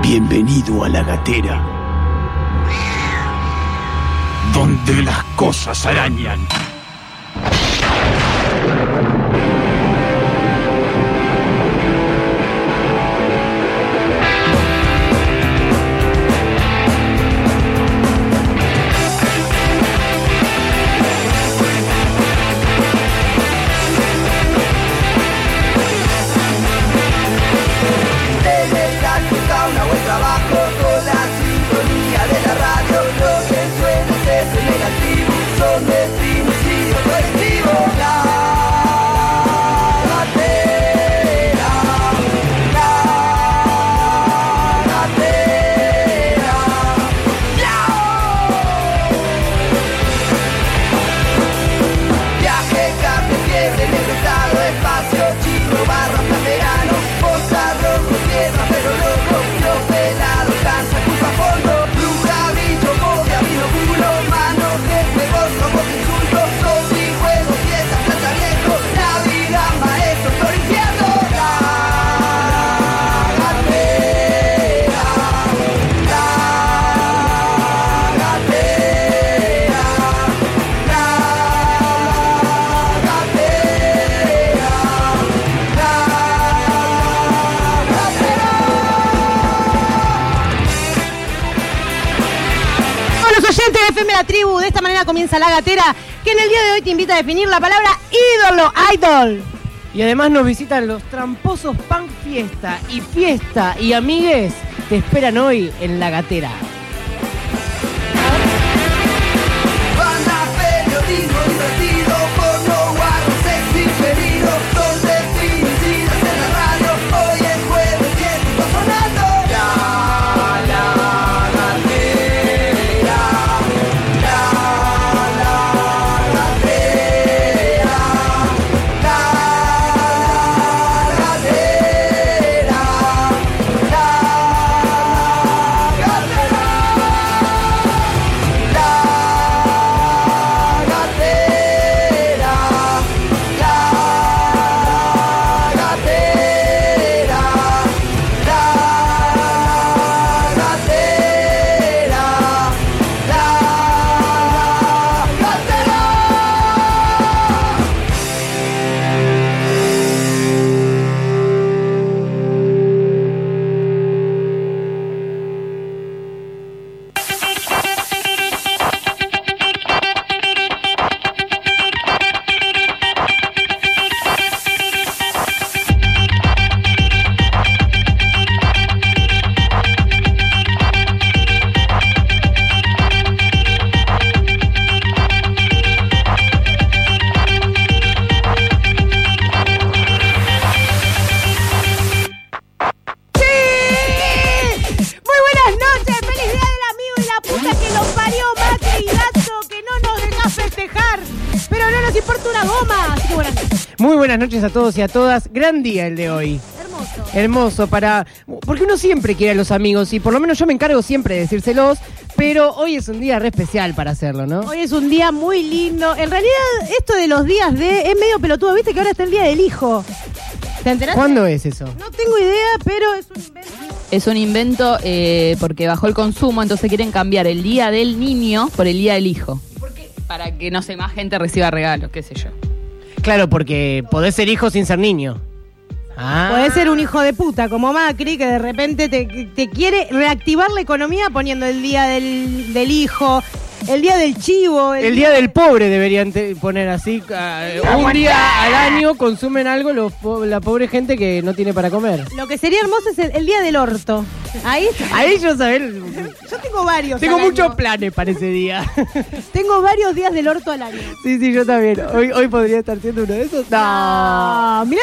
Bienvenido a la gatera, donde las cosas arañan. La tribu, de esta manera comienza La Gatera, que en el día de hoy te invita a definir la palabra ídolo, idol. Y además nos visitan los tramposos Punk Fiesta y amigues, te esperan hoy en La Gatera. Buenas noches a todos y a todas. Gran día el de hoy. Hermoso porque uno siempre quiere a los amigos y por lo menos yo me encargo siempre de decírselos, pero hoy es un día re especial para hacerlo, ¿no? Hoy es un día muy lindo. En realidad esto de los días es medio pelotudo, viste que ahora está el día del hijo. ¿Te enteraste? ¿Cuándo es eso? No tengo idea, pero es un invento. Es un invento porque bajó el consumo, entonces quieren cambiar el día del niño por el día del hijo. ¿Por qué? Para que no sé, más gente reciba regalos, qué sé yo. Claro, porque podés ser hijo sin ser niño. Podés ser un hijo de puta como Macri, que de repente te quiere reactivar la economía poniendo el día del hijo, el día del chivo. El día del pobre deberían poner así. Un día al año consumen algo la pobre gente que no tiene para comer. Lo que sería hermoso es el día del orto. Ahí yo saber. Yo tengo varios. Tengo muchos planes para ese día. Tengo varios días del orto al año. Sí, yo también. Hoy podría estar siendo uno de esos. No. Mirá,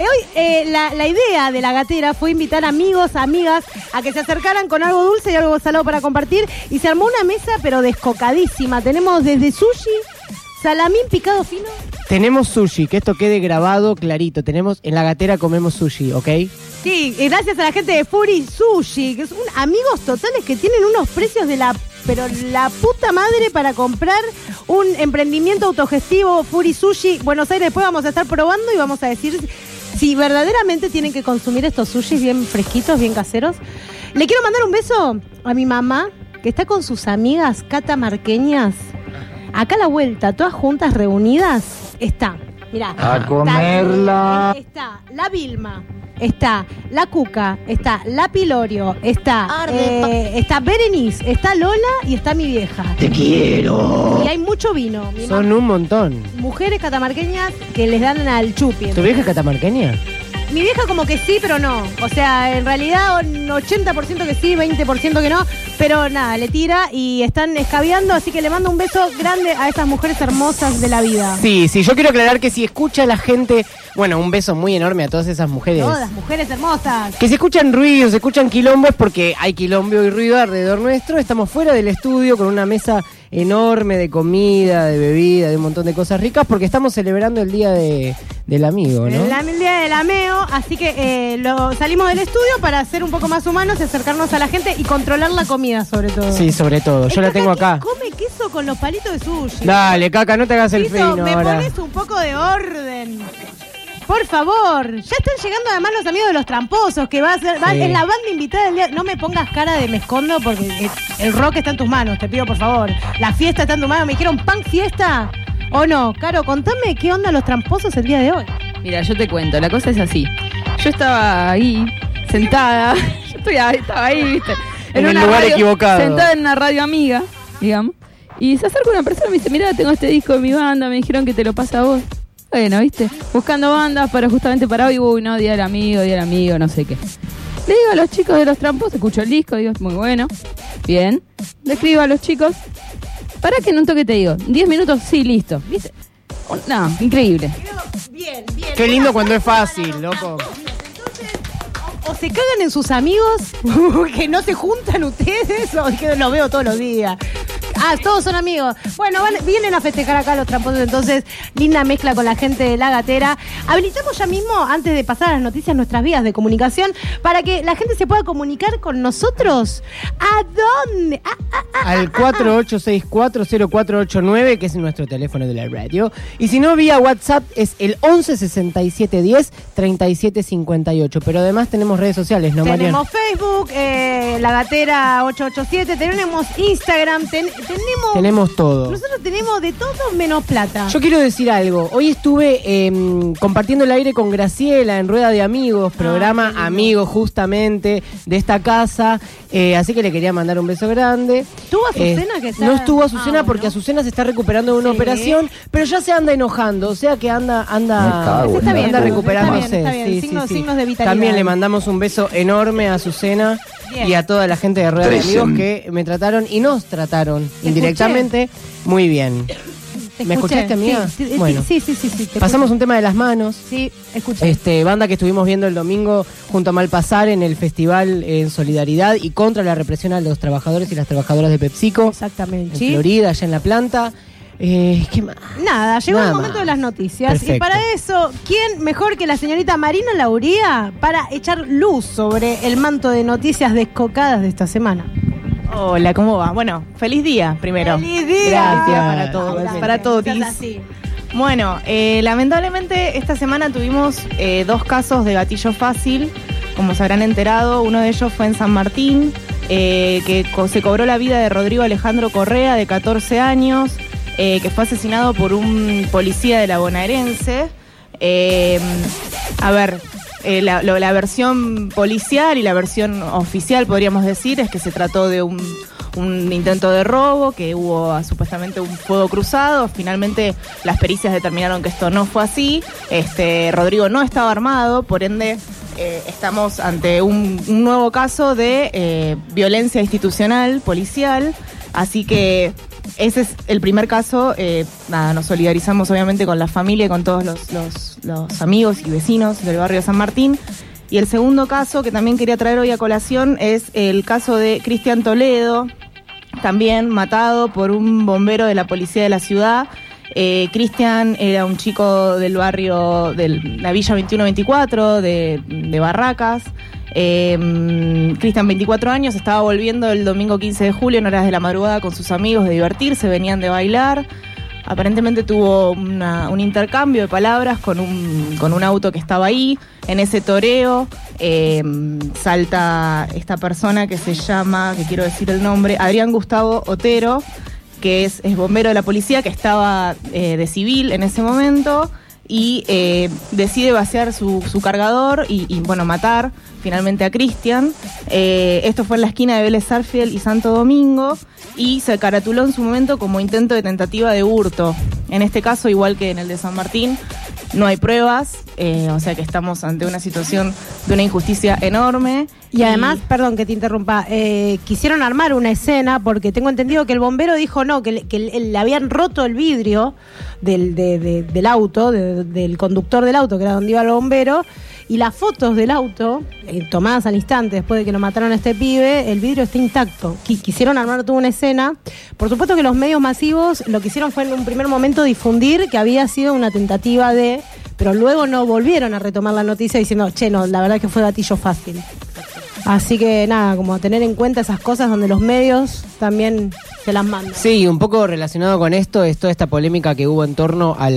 hoy la idea de La Gatera fue invitar amigos, amigas a que se acercaran con algo dulce y algo salado para compartir. Y se armó una mesa, pero descocadísima. Tenemos desde sushi, salamín picado fino. Tenemos sushi, que esto quede grabado clarito. En La Gatera comemos sushi, ¿ok? Sí, y gracias a la gente de Furi Sushi, que son amigos totales que tienen unos precios pero la puta madre para comprar un emprendimiento autogestivo. Furi Sushi, Buenos Aires. Después vamos a estar probando y vamos a decir si verdaderamente tienen que consumir estos sushis bien fresquitos, bien caseros. Le quiero mandar un beso a mi mamá, que está con sus amigas catamarqueñas. Acá a la vuelta, todas juntas, reunidas, está. Mirá. A comerla. Está la Vilma. Está la Cuca, está la Pilorio, está Berenice, está Lola y está mi vieja. Te quiero. Y hay mucho vino. Son un montón. Mujeres catamarqueñas que les dan al chupi. ¿Tu vieja es catamarqueña? Mi vieja como que sí, pero no. O sea, en realidad un 80% que sí, 20% que no. Pero nada, le tira y están escabeando. Así que le mando un beso grande a estas mujeres hermosas de la vida. Sí, yo quiero aclarar que si escucha a la gente... Bueno, un beso muy enorme a todas esas mujeres. Todas mujeres hermosas. Que se escuchan ruidos, se escuchan quilombos, porque hay quilombo y ruido alrededor nuestro. Estamos fuera del estudio con una mesa enorme de comida, de bebida, de un montón de cosas ricas, porque estamos celebrando el Día del Amigo, ¿no? El Día del Ameo, así que salimos del estudio para ser un poco más humanos, acercarnos a la gente y controlar la comida, sobre todo. Sí, sobre todo. Yo la tengo acá. Come queso con los palitos de sushi. Dale, Caca, no te hagas el fino Me ahora. pones un poco de orden. Por favor, ya están llegando además los amigos de los tramposos, que es la banda invitada del día. No me pongas cara de me escondo porque el rock está en tus manos, te pido por favor. La fiesta está en tus manos. Me dijeron punk fiesta o no. Caro, contame qué onda los tramposos el día de hoy. Mira, yo te cuento, la cosa es así. Yo estaba ahí, sentada. Estaba ahí, ¿viste? En el lugar equivocado. Sentada en una radio amiga, digamos. Y se acerca una persona y me dice, mirá, tengo este disco de mi banda, me dijeron que te lo pasa a vos. Bueno, ¿viste? Buscando bandas justamente para hoy. Uy, no, Día del Amigo, no sé qué. Le digo a los chicos de los trampos, escucho el disco, digo, muy bueno. Bien. Le escribo a los chicos. Para que en un toque te digo, 10 minutos, sí, listo. ¿Viste? No, increíble. Bien. Qué lindo cuando es fácil, loco. O se cagan en sus amigos, que no se juntan ustedes, o que los veo todos los días. Ah, todos son amigos. Bueno, vienen a festejar acá los tramposos, entonces, linda mezcla con la gente de La Gatera. Habilitamos ya mismo, antes de pasar a las noticias, nuestras vías de comunicación, para que la gente se pueda comunicar con nosotros. ¿A dónde? Al 48640489, que es nuestro teléfono de la radio. Y si no, vía WhatsApp es el 1167103758. Pero además tenemos redes sociales, ¿no, Mariana? Tenemos Facebook, La Gatera 887, tenemos Instagram, tenemos todo. Nosotros tenemos de todo menos plata. Yo quiero decir algo. Hoy estuve compartiendo el aire con Graciela en Rueda de Amigos, programa Amigos justamente de esta casa. Así que le quería mandar un beso grande. ¿Estuvo Azucena? No estuvo Azucena porque Azucena se está recuperando de una operación, pero ya se anda enojando. O sea que anda recuperándose. Está bien. Signos de vitalidad. También le mandamos un beso enorme a Azucena. Bien. Y a toda la gente de Rueda de Amigos que me trataron y nos trataron indirectamente muy bien. ¿Me escuchaste, amiga? Sí, bueno, sí. Pasamos un tema de las manos. Sí, escuché. Banda que estuvimos viendo el domingo junto a Malpasar en el festival en solidaridad y contra la represión a los trabajadores y las trabajadoras de PepsiCo. Exactamente. En Florida, allá en la planta. ¿Qué más? Nada, llegó el momento de las noticias. Perfecto. Y para eso, ¿quién mejor que la señorita Marina Lauría para echar luz sobre el manto de noticias descocadas de esta semana? Hola, ¿cómo va? Bueno, feliz día primero. ¡Feliz día! Gracias para todos, para todos. Bueno, lamentablemente esta semana tuvimos 2 casos de gatillo fácil, como se habrán enterado. Uno de ellos fue en San Martín, que se cobró la vida de Rodrigo Alejandro Correa, de 14 años, que fue asesinado por un policía de la bonaerense. La versión policial y la versión oficial, podríamos decir, es que se trató de un intento de robo, que hubo supuestamente un fuego cruzado. Finalmente las pericias determinaron que esto no fue así. Rodrigo no estaba armado, por ende estamos ante un nuevo caso de violencia institucional, policial. Así que ese es el primer caso. Nos solidarizamos obviamente con la familia y con todos los amigos y vecinos del barrio de San Martín. Y el segundo caso que también quería traer hoy a colación es el caso de Cristian Toledo, también matado por un bombero de la policía de la ciudad. Cristian era un chico del barrio de la Villa 2124 de Barracas. Cristian, 24 años, estaba volviendo el domingo 15 de julio en horas de la madrugada con sus amigos de divertirse, venían de bailar. aparentemente tuvo un intercambio de palabras con un auto que estaba ahí. En ese toreo salta esta persona que se llama, que quiero decir el nombre, Adrián Gustavo Otero, que es bombero de la policía, que estaba de civil en ese momento, y decide vaciar su cargador y bueno, matar finalmente a Cristian. Esto fue en la esquina de Vélez Sarsfield y Santo Domingo, y se caratuló en su momento como intento de tentativa de hurto. En este caso, igual que en el de San Martín, no hay pruebas, o sea que estamos ante una situación de una injusticia enorme. Y además, perdón que te interrumpa, quisieron armar una escena porque tengo entendido que el bombero dijo no, que le habían roto el vidrio del auto, del conductor del auto, que era donde iba el bombero, y las fotos del auto, tomadas al instante después de que lo mataron a este pibe, el vidrio está intacto. Quisieron armar toda una escena. Por supuesto que los medios masivos lo que hicieron fue en un primer momento difundir que había sido una tentativa de... pero luego no volvieron a retomar la noticia diciendo, che, no, la verdad que fue gatillo fácil. Así que nada, como tener en cuenta esas cosas donde los medios también se las mandan. Sí, un poco relacionado con esto es toda esta polémica que hubo en torno a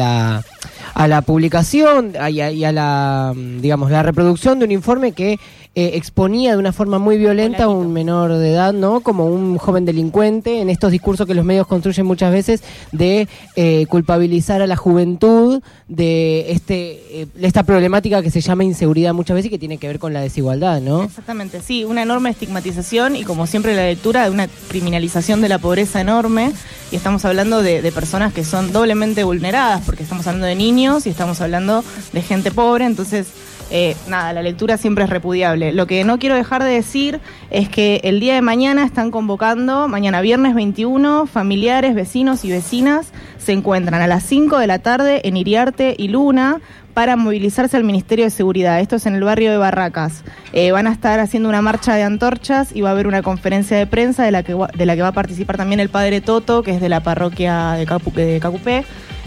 la publicación y a la, digamos, la reproducción de un informe que exponía de una forma muy violenta a un menor de edad, ¿no? Como un joven delincuente, en estos discursos que los medios construyen muchas veces de culpabilizar a la juventud de esta problemática que se llama inseguridad muchas veces y que tiene que ver con la desigualdad, ¿no? Exactamente, sí, una enorme estigmatización y, como siempre, la lectura de una criminalización de la pobreza enorme, y estamos hablando de personas que son doblemente vulneradas, porque estamos hablando de niños y estamos hablando de gente pobre. Entonces, nada, la lectura siempre es repudiable. Lo que no quiero dejar de decir es que el día de mañana están convocando, mañana viernes 21, familiares, vecinos y vecinas se encuentran a las 5 de la tarde en Iriarte y Luna para movilizarse al Ministerio de Seguridad. Esto es en el barrio de Barracas. Van a estar haciendo una marcha de antorchas y va a haber una conferencia de prensa de la que va a participar también el padre Toto, que es de la parroquia de Cacupé.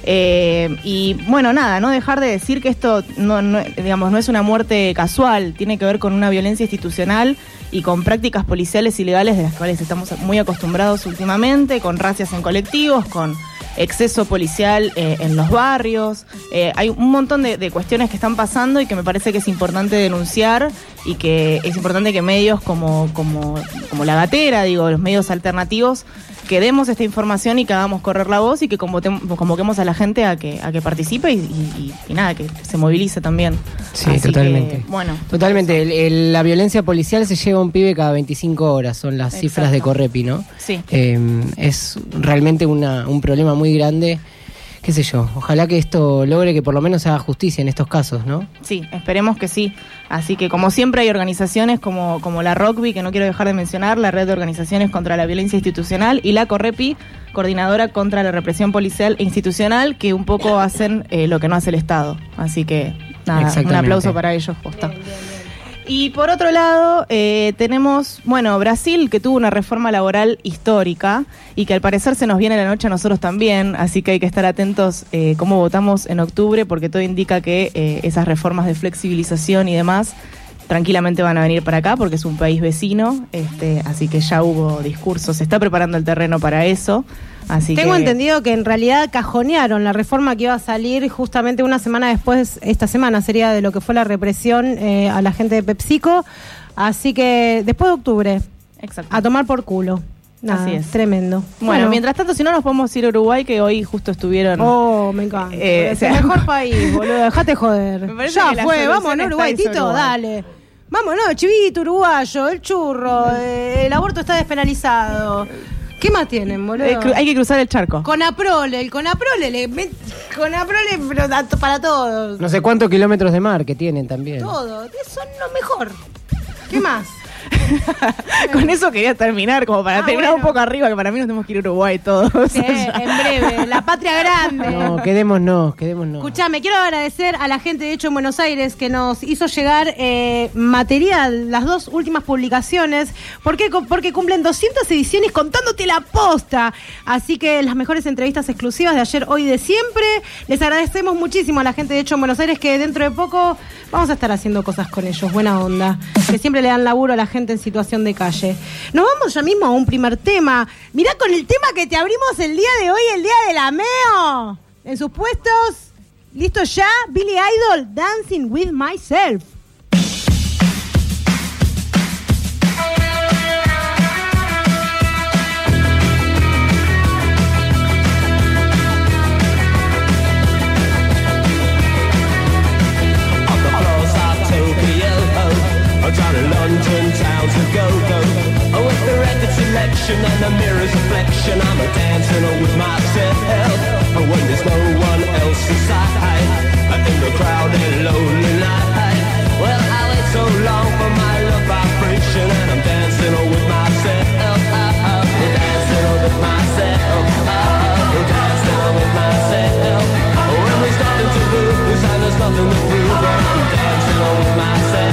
Y bueno, nada, no dejar de decir que esto no es una muerte casual, tiene que ver con una violencia institucional y con prácticas policiales ilegales de las cuales estamos muy acostumbrados últimamente, con racias en colectivos, con exceso policial en los barrios. Hay un montón de cuestiones que están pasando y que me parece que es importante denunciar, y que es importante que medios como La Gatera, los medios alternativos, que demos esta información y que hagamos correr la voz y que convoquemos a la gente a que participe y nada, que se movilice también. Sí, así totalmente. Que, bueno, totalmente. La violencia policial se lleva a un pibe cada 25 horas, son las cifras de Correpi, ¿no? Sí. Es realmente un problema muy grande. Qué sé yo, ojalá que esto logre que por lo menos se haga justicia en estos casos, ¿no? Sí, esperemos que sí. Así que, como siempre, hay organizaciones como la ROCBI, que no quiero dejar de mencionar, la Red de Organizaciones contra la Violencia Institucional, y la Correpi, Coordinadora contra la Represión Policial e Institucional, que un poco hacen lo que no hace el Estado. Así que, nada, un aplauso para ellos, posta. Y por otro lado, tenemos, Brasil, que tuvo una reforma laboral histórica y que al parecer se nos viene la noche a nosotros también, así que hay que estar atentos cómo votamos en octubre, porque todo indica que esas reformas de flexibilización y demás tranquilamente van a venir para acá, porque es un país vecino, así que ya hubo discursos, se está preparando el terreno para eso. Tengo entendido que en realidad cajonearon la reforma que iba a salir justamente una semana después, esta semana sería, de lo que fue la represión a la gente de PepsiCo, así que después de octubre. Exacto. A tomar por culo. Nada, así es. Tremendo. Bueno, mientras tanto, si no, nos podemos ir a Uruguay, que hoy justo estuvieron... Oh, me encanta. Es el mejor país, boludo, dejate joder. Ya fue, vamos, ¿no, Uruguay, Tito? Dale. Vámonos, chivito uruguayo, el churro, el aborto está despenalizado. ¿Qué más tienen, boludo? Hay que cruzar el charco. Conaprole, pero para todos. No sé cuántos kilómetros de mar que tienen también. Todo, son lo mejor. ¿Qué más? Con eso quería terminar, como para terminar un poco arriba, que para mí nos tenemos que ir a Uruguay todos. Sí, en breve, la patria grande. No, quedémonos. Escuchame, quiero agradecer a la gente de Hecho en Buenos Aires que nos hizo llegar material, las dos últimas publicaciones. ¿Por qué? Porque cumplen 200 ediciones contándote la posta. Así que las mejores entrevistas exclusivas de ayer, hoy, de siempre. Les agradecemos muchísimo a la gente de Hecho en Buenos Aires, que dentro de poco vamos a estar haciendo cosas con ellos. Buena onda. Que siempre le dan laburo a la gente en situación de calle. Nos vamos ya mismo a un primer tema. Mirá con el tema que te abrimos el día de hoy, el día del ameo. En sus puestos, listo ya, Billy Idol, Dancing with Myself. Down in London town to go. With the record selection and the mirror's reflection, I'm a dancing with myself. When there's no one else inside, in the crowded lonely night. Well, I wait so long for my love vibration, and I'm dancing with myself. Dancing with myself. Dancing with myself. When there's nothing to lose and there's nothing to prove, I'm dancing with myself.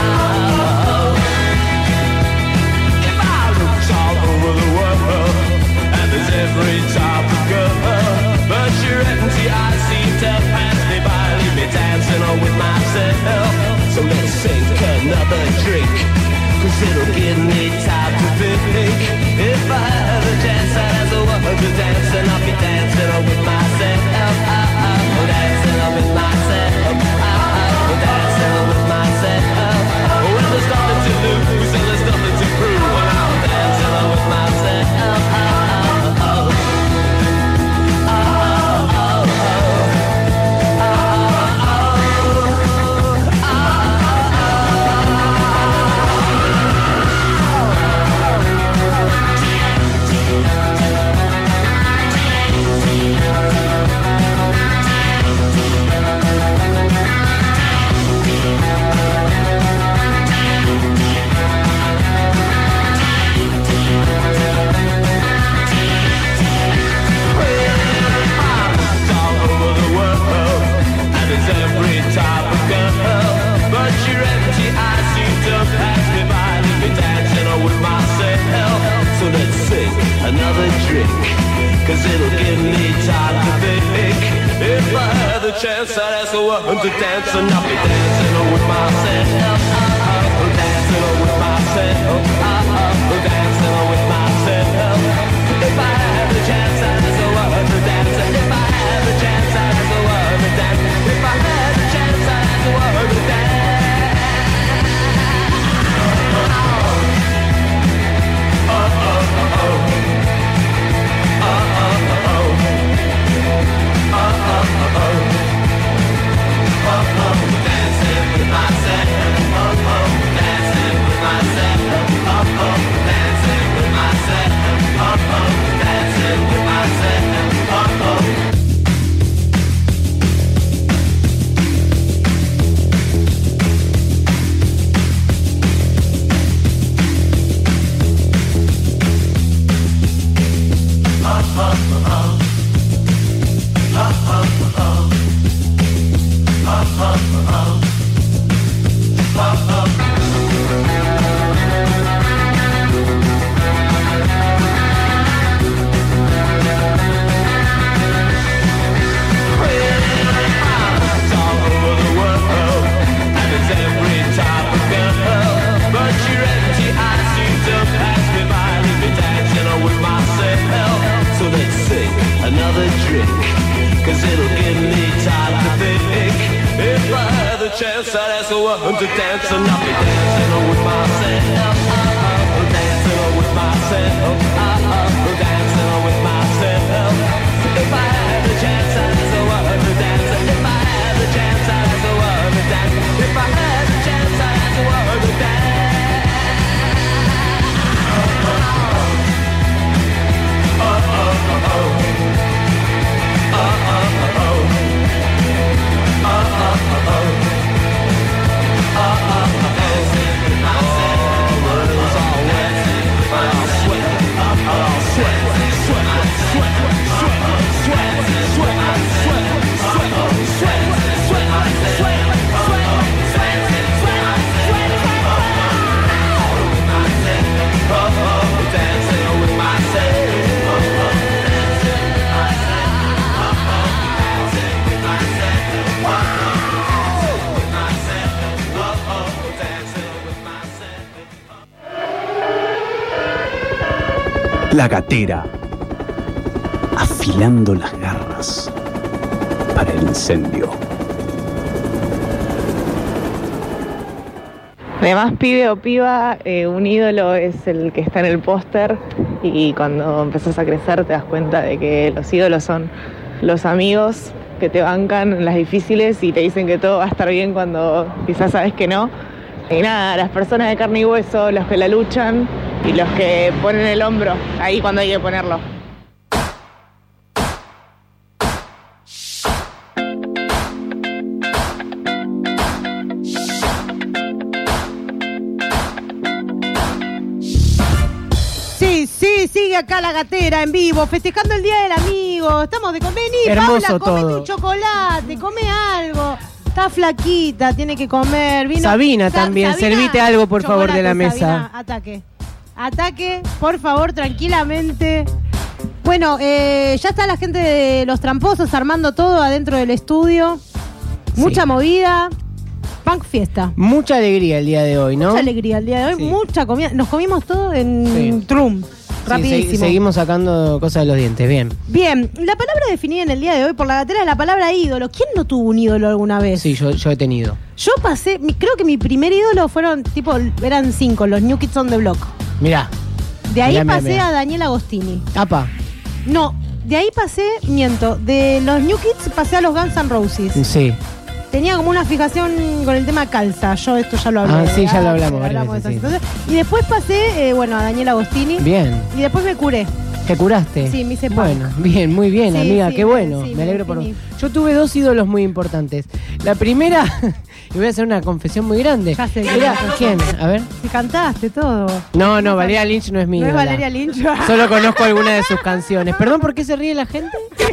Every time I go, but your empty eyes seem to pass me by, leave me dancing on with myself. So let's sink another drink, cause it'll give me time to think. If I had a chance, I'd have the world to dance, and I'll be dancing on with myself. Dancing on with myself. Dancing on with myself. When there's nothing to lose and there's nothing to prove, well, I'm dancing on with myself. Another drink, cause it'll give me time to think. If I had the chance, I'd ask the world to dance, and I'll be dancing with myself. Dancing with myself. Dancing with myself. If I had the chance, I'd ask the world to dance, and if I had the chance, I'd ask the world to dance. If I had the chance, I'd ask the world to dance. Dancing with myself. Dancing with myself. Dancing with myself. Dancing with myself. Another drink, cause it'll give me time to think. If I had the chance, I'd ask the world to dance, and I'll be dancing with myself. Dancing with myself. Dancing with myself. If I had the chance, I'd ask the world to dance, and if I had the chance, I'd ask the world to dance. If I had the chance, I'd ask the world to dance. Sweat. La gatera, afilando las garras para el incendio. Además, pibe o piba, un ídolo es el que está en el póster y cuando empezás a crecer te das cuenta de que los ídolos son los amigos que te bancan en las difíciles y te dicen que todo va a estar bien cuando quizás sabes que no. Y nada, las personas de carne y hueso, los que la luchan y los que ponen el hombro ahí cuando hay que ponerlo. Sigue acá la gatera en vivo, festejando el Día del Amigo. Estamos de comer. Vení, Hermoso Paula, comete todo. un chocolate, come algo. Está flaquita, tiene que comer. Vino. Sabina también, servite algo, por favor, de la mesa. Sabina, ataque, por favor, tranquilamente. Bueno, ya está la gente de Los Tramposos armando todo adentro del estudio. Mucha movida. Punk fiesta. Mucha alegría el día de hoy, ¿no? Mucha alegría el día de hoy, Sí. mucha comida. Nos comimos todo en Sí. Trum. Sí, Rapidísimo. seguimos sacando cosas de los dientes, bien. Bien, la palabra definida en el día de hoy por la gatera es la palabra ídolo. ¿Quién no tuvo un ídolo alguna vez? Sí, yo he tenido. Yo pasé, creo que mi primer ídolo eran 5, los New Kids on the Block. Mirá. De ahí Mirá, pasé mirá. a Daniel Agostini. Apa. No, de ahí de los New Kids pasé a los Guns N' Roses. Sí. Tenía como una fijación con el tema calza. Yo esto ya lo hablé. Ah, sí, ya lo hablamos de varias esa veces, sí. situación. Y después pasé, a Daniel Agostini. Bien. Y después me curé. ¿Te curaste? Sí, me hice punk. Bueno, bien, muy bien, Sí, amiga, sí, qué bueno. sí, me alegro por vos. definí. Yo tuve 2 ídolos muy importantes. La primera, y voy a hacer una confesión muy grande. Ya sé. Era, ¿quién? A ver. Si cantaste todo. No, Valeria Lynch no es mi ¿No es ídola. Valeria Lynch? Solo conozco alguna de sus canciones. Perdón, ¿por qué se ríe la gente?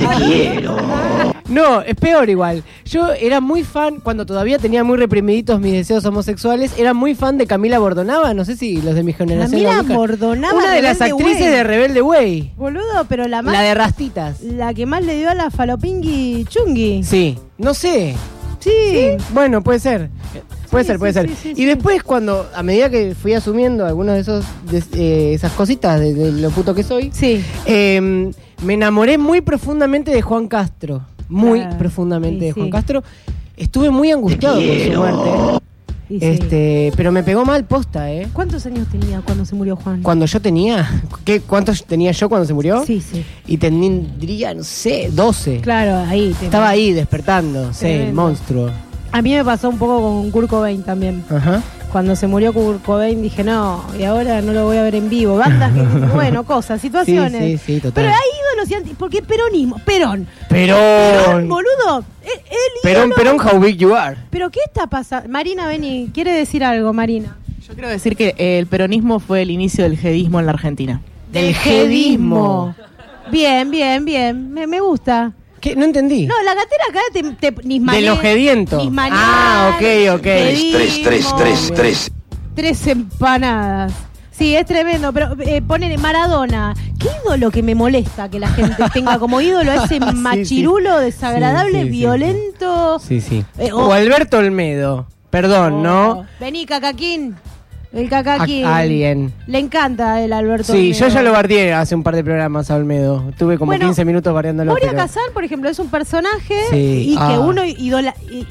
No, es peor igual. Yo era muy fan, cuando todavía tenía muy reprimiditos mis deseos homosexuales, era muy fan de Camila Bordonava, no sé si los de mi generación la Camila ubican. Bordonava, Una de las Rebelde actrices Way. de Rebelde Way. Boludo, pero la más. La de Rastitas. La que más le dio a la Falopingui Chungui. Sí, no sé. Sí. Bueno, puede ser. Puede Sí, ser, puede sí, ser. sí, sí, Y sí. después cuando, a medida que fui asumiendo algunos de esas cositas de lo puto que soy, Sí. me enamoré muy profundamente de Juan Castro. Muy Claro, profundamente sí, de Juan sí. Castro. Estuve muy angustiado por su muerte. Y sí. Pero me pegó mal posta, ¿eh? ¿Cuántos años tenía cuando se murió Juan? Cuando yo tenía, ¿cuántos tenía yo cuando se murió? Sí, sí. Y tendría, no sé, 12. Claro, ahí. Estaba ahí despertando, sí, el Tremendo. monstruo. A mí me pasó un poco con Kurt Cobain también. Ajá. Cuando se murió Kurt Cobain dije, no, y ahora no lo voy a ver en vivo. Bandas que, bueno, cosas, situaciones. Sí, sí, sí, total. Pero hay ídolos y porque peronismo. Perón, boludo. El ídolo. Perón, how big you are. ¿Pero qué está pasando? Marina, vení, quiere decir algo, Marina. Yo quiero decir que el peronismo fue el inicio del jedismo en la Argentina. Del jedismo. Bien, bien, bien. Me gusta. ¿Qué? No entendí. No, la gatera acá te De los jedientos. Nismanear, Ah, ok. jedismo, 3 empanadas. Sí, es tremendo, pero ponen Maradona. ¿Qué ídolo que me molesta que la gente tenga como ídolo a ese machirulo desagradable, Sí, sí, sí, violento? Sí, sí. O- O Alberto Olmedo. Perdón, ¿no? Vení, Cacaquín. El Cacaquín. Alguien. Le encanta el Alberto Sí, Olmedo. yo ya lo bardeé hace un par de programas a Olmedo. Tuve como Bueno, 15 minutos bardeándolo. Moria pero- Kazan, por ejemplo, es un personaje Sí. y que Ah. uno Y no-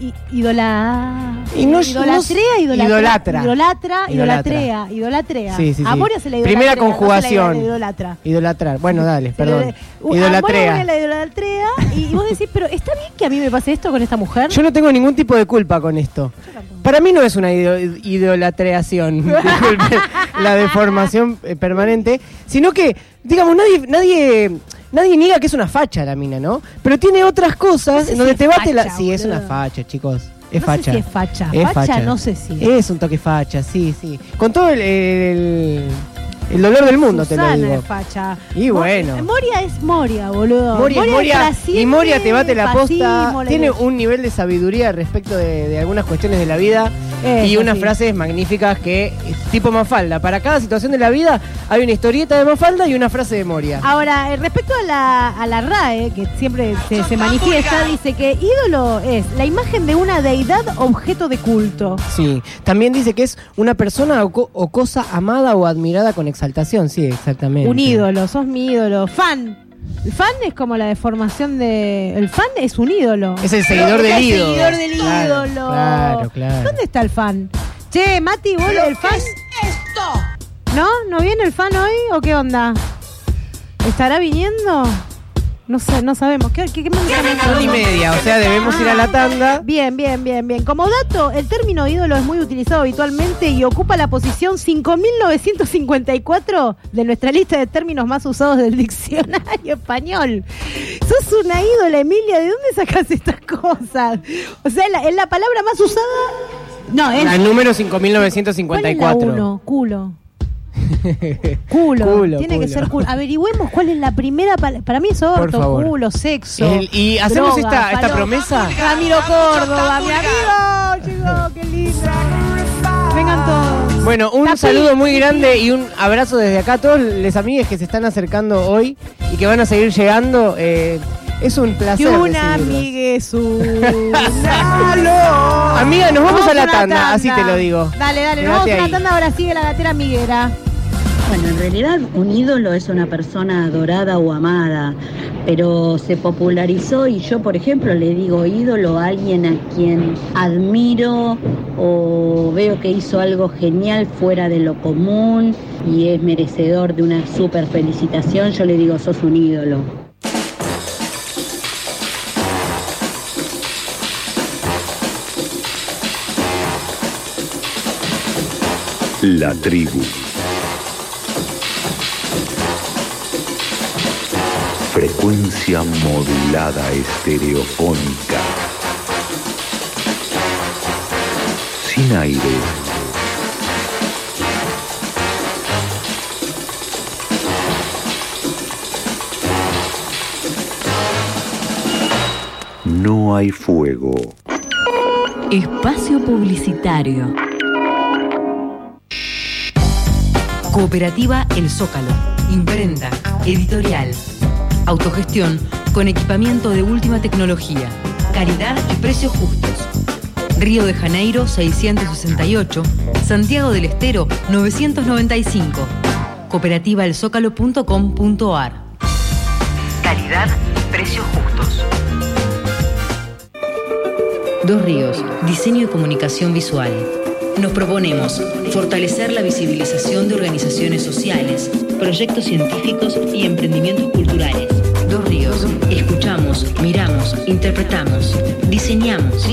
idolatrea. Sí. A Moria se le idolatrea. Primera no conjugación. se le idolatra. Idolatrar. Bueno, dale, perdón. A Moria Idolatrea. la idolatrea y vos decís, pero ¿está bien que a mí me pase esto con esta mujer? Yo no tengo ningún tipo de culpa con esto. Para mí no es una idolatreación, disculpe, la deformación permanente, sino que, digamos, nadie niega que es una facha la mina, ¿no? Pero tiene otras cosas No sé en donde si te es bate la... facha, Sí, es una boludo. facha, chicos. Es No sé facha. si es facha. Es Facha no sé si. Es un toque facha, sí. Con todo el dolor del mundo, te lo Susana digo. es facha. Y bueno. Moria es Moria, boludo. Moria, trasciende y Moria te bate la posta. fascismo, la Tiene iglesia. un nivel de sabiduría respecto de algunas cuestiones de la vida. Eso Y unas sí. frases magníficas que, tipo Mafalda, para cada situación de la vida hay una historieta de Mafalda y una frase de Moria. Ahora, respecto a la RAE, que siempre se manifiesta, dice que ídolo es la imagen de una deidad objeto de culto. Sí, también dice que es una persona o cosa amada o admirada con exaltación, sí, exactamente. Un ídolo, sos mi ídolo. Fan. El fan es como la deformación de... El fan es un ídolo. Es el seguidor del ídolo. El seguidor del Claro, ídolo. claro. ¿Dónde está el fan? Che, Mati, ¿vos el fan? ¿Esto? ¿No? ¿No viene el fan hoy o qué onda? ¿Estará viniendo? No sé, no sabemos. ¿Qué 1:30, o sea, debemos ir a la tanda. Bien. Como dato, el término ídolo es muy utilizado habitualmente y ocupa la posición 5.954 de nuestra lista de términos más usados del diccionario español. Sos una ídola, Emilia. ¿De dónde sacas estas cosas? O sea, es la palabra más usada. No, es El número 5.954. ¿Cuál es la 1? Culo. Tiene que ser culo. Averigüemos cuál es la primera palabra. Para mí es orto, culo, sexo. Y hacemos droga, esta promesa. Ramiro Córdoba, mi amigo. Llegó, qué lindo. Vengan todos. Bueno, un saludo muy grande y un abrazo desde acá a todos los amigos que se están acercando hoy y que van a seguir llegando. Es un placer. Y una recibirlos. amiga es una. Amiga, nos vamos a la una tanda, así te lo digo. Dale, nos Quédate vamos a una ahí. tanda. Ahora sigue la gatera amiguera. Bueno, en realidad un ídolo es una persona adorada o amada, pero se popularizó y yo, por ejemplo, le digo ídolo a alguien a quien admiro o veo que hizo algo genial fuera de lo común y es merecedor de una súper felicitación, yo le digo sos un ídolo. La tribu. Frecuencia modulada estereofónica. Sin aire. No hay fuego. Espacio publicitario. Cooperativa El Zócalo. Imprenta. Editorial. Autogestión con equipamiento de última tecnología. Calidad y precios justos. Río de Janeiro 668. Santiago del Estero 995. Cooperativaelzócalo.com.ar. Calidad y precios justos. Dos Ríos. Diseño y comunicación visual. Nos proponemos fortalecer la visibilización de organizaciones sociales, proyectos científicos y emprendimientos culturales. Dos Ríos. Escuchamos, miramos, interpretamos, diseñamos.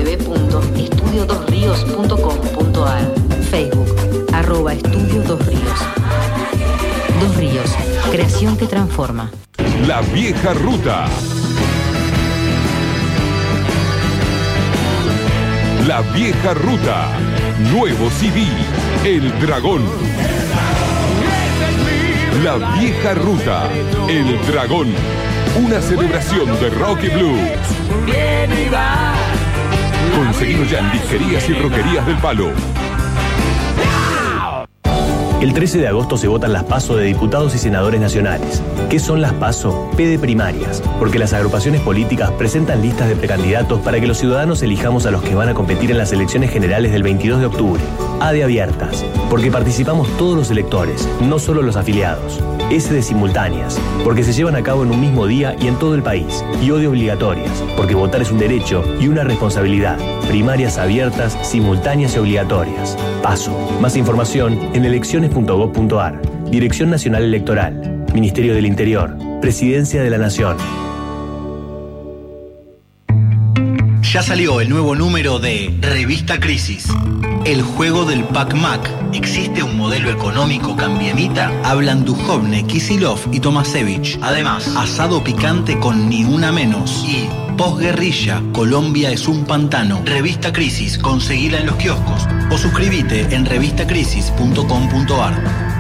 www.estudiodosrios.com.ar. Facebook, @Estudio Dos Ríos. Dos Ríos. Creación que transforma. La Vieja Ruta. La Vieja Ruta. Nuevo CD, El Dragón. La Vieja Ruta, El Dragón. Una celebración de rock y blues. Conseguido ya en disquerías y roquerías del Palo. El 13 de agosto se votan las PASO de diputados y senadores nacionales. ¿Qué son las PASO? P de primarias, porque las agrupaciones políticas presentan listas de precandidatos para que los ciudadanos elijamos a los que van a competir en las elecciones generales del 22 de octubre. A de abiertas, porque participamos todos los electores, no solo los afiliados. S de simultáneas, porque se llevan a cabo en un mismo día y en todo el país. Y O de obligatorias, porque votar es un derecho y una responsabilidad. Primarias abiertas, simultáneas y obligatorias. PASO. Más información en elecciones.gov.ar. Dirección Nacional Electoral. Ministerio del Interior. Presidencia de la Nación. Ya salió el nuevo número de Revista Crisis. El juego del Pac-Mac. ¿Existe un modelo económico cambiemita? Hablan Duhovne, Kisilov y Tomasevich. Además, asado picante con ni una menos. Y posguerrilla, Colombia es un pantano. Revista Crisis, conseguila en los kioscos. O suscríbete en revistacrisis.com.ar.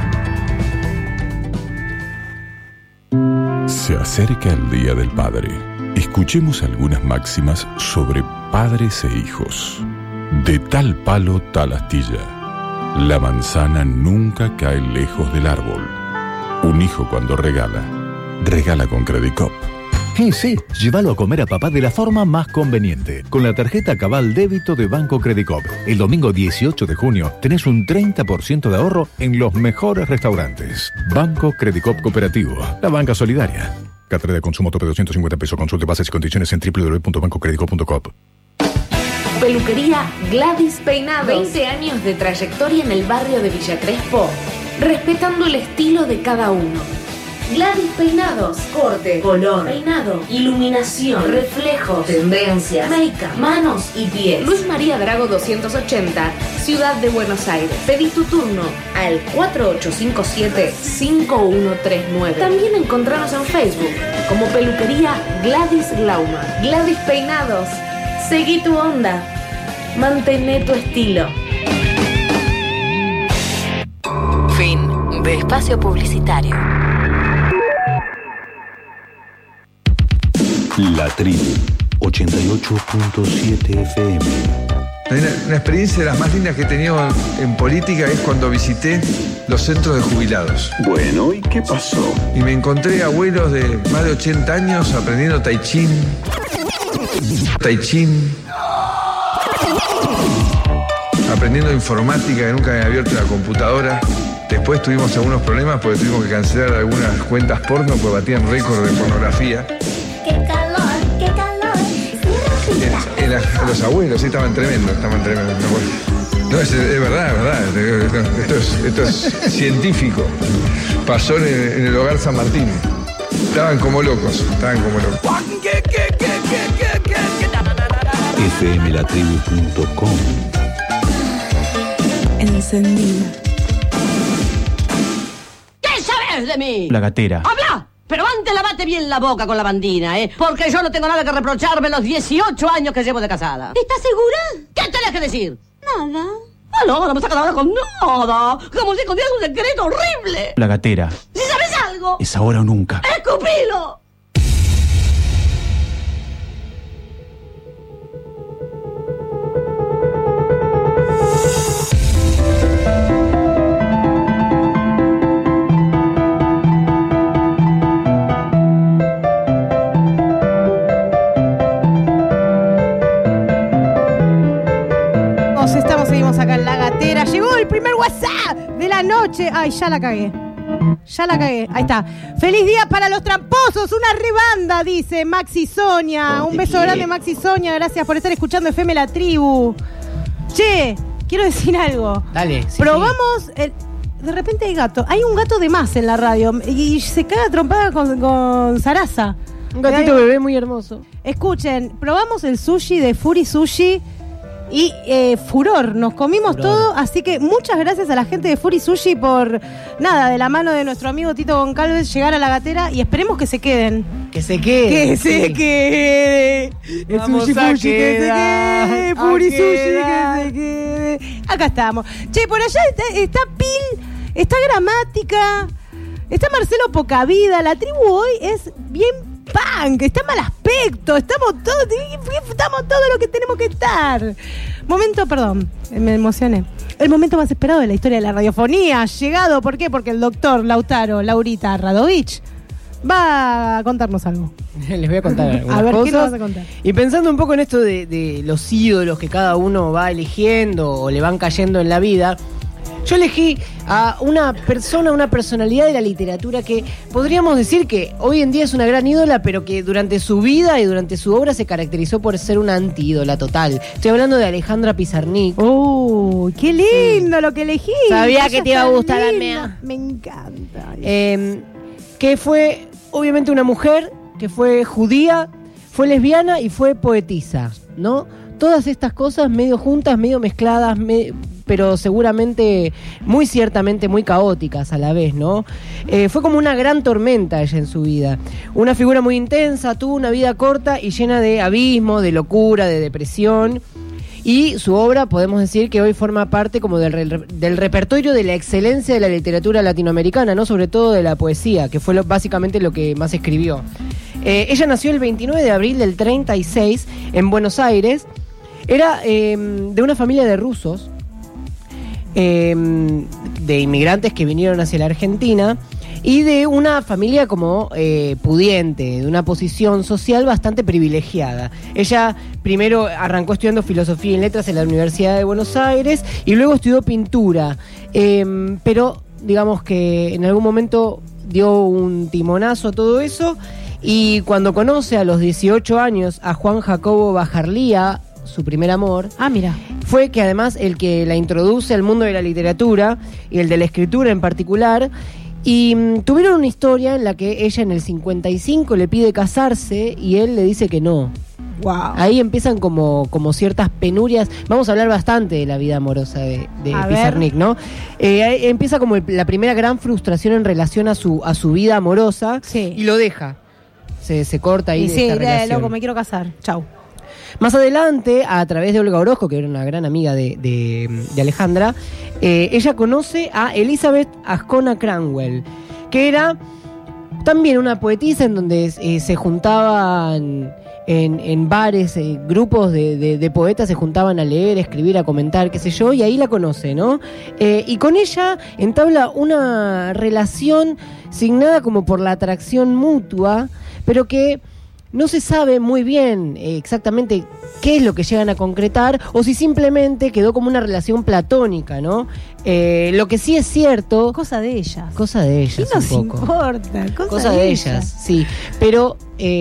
Se acerca el Día del Padre. Escuchemos algunas máximas sobre padres e hijos. De tal palo, tal astilla. La manzana nunca cae lejos del árbol. Un hijo cuando regala, regala con Credicop. Sí, llévalo a comer a papá de la forma más conveniente, con la tarjeta Cabal Débito de Banco Credicop. El domingo 18 de junio tenés un 30% de ahorro en los mejores restaurantes. Banco Credicop Cooperativo, la banca solidaria. Cátedra de consumo tope 250 pesos. Consulte bases y condiciones en www.bancocredicop.com. Peluquería Gladys Peinados. 20 años de trayectoria en el barrio de Villa Crespo, respetando el estilo de cada uno. Gladys Peinados, corte, color, peinado, iluminación, reflejos, tendencias, make-up, manos y pies. Luis María Drago 280, Ciudad de Buenos Aires. Pedí tu turno al 4857-5139. También encontranos en Facebook como Peluquería Gladys Glauma. Gladys Peinados, seguí tu onda, mantené tu estilo. Fin de espacio publicitario. La Tribu, 88.7 FM. Una experiencia de las más lindas que he tenido en política es cuando visité los centros de jubilados. Bueno, ¿y qué pasó? Y me encontré abuelos de más de 80 años aprendiendo tai chi, aprendiendo informática, que nunca había abierto una computadora. Después tuvimos algunos problemas porque tuvimos que cancelar algunas cuentas porno porque batían récord de pornografía. ¡Qué calor! ¡Qué calor! Los abuelos, sí, estaban tremendos. No, es verdad. Esto es científico. Pasó en el hogar San Martín. Estaban como locos. fmlatribu.com. Encendida. ¿Qué sabes de mí? La gatera. ¡Habla! Pero antes lavate bien la boca con la bandina, porque yo no tengo nada que reprocharme los 18 años que llevo de casada. ¿Estás segura? ¿Qué tenés que decir? Nada. Ah, no me sacas ahora con nada. Como si escondieras un secreto horrible. La gatera. Si sabes algo. Es ahora o nunca. ¡Escupilo! Acá en La Gatera. Llegó el primer WhatsApp de la noche. Ay, ya la cagué. Ahí está. Feliz día para los tramposos. Una rebanda, dice Maxi Sonia. Un beso grande, Maxi Sonia. Gracias por estar escuchando FM La Tribu. Che, quiero decir algo. Dale. Probamos. De repente hay gato. Hay un gato de más en la radio. Y se caga trompada con Sarasa. Un gatito bebé muy hermoso. Escuchen, probamos el sushi de Furi Sushi. Y furor, nos comimos todo, así que muchas gracias a la gente de Furi Sushi por, de la mano de nuestro amigo Tito Goncalves, llegar a La Gatera y esperemos que se queden. Que se quede. Que se quede. El sushi Fushi, que se quede. Furi Sushi, que se quede. Acá estamos. Che, por allá está Pil, está Gramática, está Marcelo Pocavida. La tribu hoy es bien punk, está mal aspecto, estamos todos lo que tenemos que estar. Me emocioné. El momento más esperado de la historia de la radiofonía ha llegado. ¿Por qué? Porque el doctor Laurita Radovich va a contarnos algo. Les voy a contar algunas A ver, cosas. ¿qué nos vas a contar? Y pensando un poco en esto de los ídolos que cada uno va eligiendo o le van cayendo en la vida, yo elegí a una personalidad de la literatura que podríamos decir que hoy en día es una gran ídola, pero que durante su vida y durante su obra se caracterizó por ser una anti-ídola total. Estoy hablando de Alejandra Pizarnik. ¡Qué lindo lo que elegí! Sabía que te iba a gustar a mí. Me encanta. Que fue, obviamente, una mujer que fue judía, fue lesbiana y fue poetisa, ¿no? Todas estas cosas medio juntas, medio mezcladas, pero seguramente, muy ciertamente, muy caóticas a la vez, ¿no? Fue como una gran tormenta ella en su vida. Una figura muy intensa, tuvo una vida corta y llena de abismo, de locura, de depresión. Y su obra, podemos decir que hoy forma parte como del repertorio de la excelencia de la literatura latinoamericana, ¿no? Sobre todo de la poesía, que fue básicamente lo que más escribió. Ella nació el 29 de abril del 36 en Buenos Aires. Era de una familia de rusos, de inmigrantes que vinieron hacia la Argentina, y de una familia como pudiente, de una posición social bastante privilegiada. Ella primero arrancó estudiando filosofía y letras en la Universidad de Buenos Aires y luego estudió pintura, pero digamos que en algún momento dio un timonazo a todo eso, y cuando conoce a los 18 años a Juan Jacobo Bajarlía, su primer amor, mira, fue que además el que la introduce al mundo de la literatura y el de la escritura en particular, y tuvieron una historia en la que ella en el 55 le pide casarse y él le dice que no. Wow. Ahí empiezan como ciertas penurias. Vamos a hablar bastante de la vida amorosa de Pizarnik, ¿no? Empieza como la primera gran frustración en relación a su vida amorosa, sí, y lo deja. Se corta ahí de esta relación. Loco, me quiero casar. Chau. Más adelante, a través de Olga Orozco, que era una gran amiga de Alejandra, ella conoce a Elizabeth Ascona Cranwell, que era también una poetisa en donde se juntaban en bares, grupos de poetas se juntaban a leer, a escribir, a comentar, qué sé yo, y ahí la conoce, ¿no? Y con ella entabla una relación signada como por la atracción mutua, pero que no se sabe muy bien exactamente qué es lo que llegan a concretar o si simplemente quedó como una relación platónica, ¿no? Lo que sí es cierto... Cosa de ellas. Cosa de ellas, ¿Qué nos un poco. importa? Cosa de ellas, sí. Pero...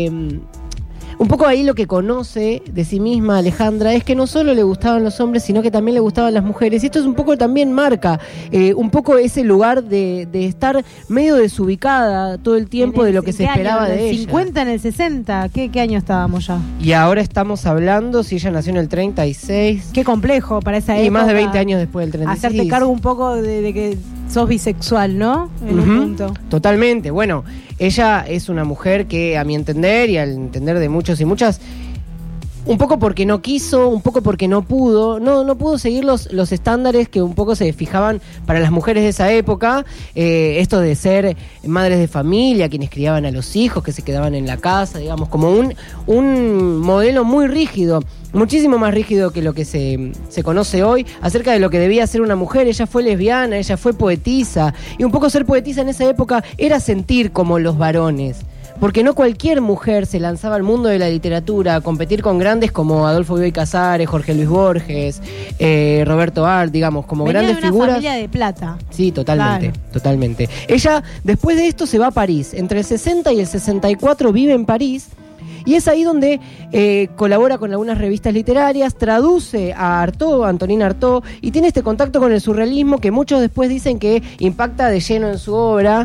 un poco ahí lo que conoce de sí misma Alejandra es que no solo le gustaban los hombres, sino que también le gustaban las mujeres. Y esto es un poco también marca un poco ese lugar de estar medio desubicada todo el tiempo de lo que se esperaba de ella. ¿En el 50, en el 60? ¿Qué año estábamos ya? Y ahora estamos hablando, si ella nació en el 36. Qué complejo para esa época. Y más de 20 años después del 36. Hacerte cargo un poco de que sos bisexual, ¿no? En un punto. Totalmente. Bueno, ella es una mujer que, a mi entender y al entender de muchos y muchas, un poco porque no quiso, un poco porque no pudo, no pudo seguir los estándares que un poco se fijaban para las mujeres de esa época, esto de ser madres de familia, quienes criaban a los hijos, que se quedaban en la casa, digamos, como un modelo muy rígido, muchísimo más rígido que lo que se conoce hoy, acerca de lo que debía ser una mujer. Ella fue lesbiana, ella fue poetisa, y un poco ser poetisa en esa época era sentir como los varones. Porque no cualquier mujer se lanzaba al mundo de la literatura a competir con grandes como Adolfo Bioy Casares, Jorge Luis Borges, Roberto Art, digamos, como venía grandes de una figuras. Familia de plata. Sí, totalmente, claro. Totalmente. Ella, después de esto, se va a París. Entre el 60 y el 64 vive en París. Y es ahí donde colabora con algunas revistas literarias, traduce a Artaud, a Antonin Artaud, y tiene este contacto con el surrealismo que muchos después dicen que impacta de lleno en su obra.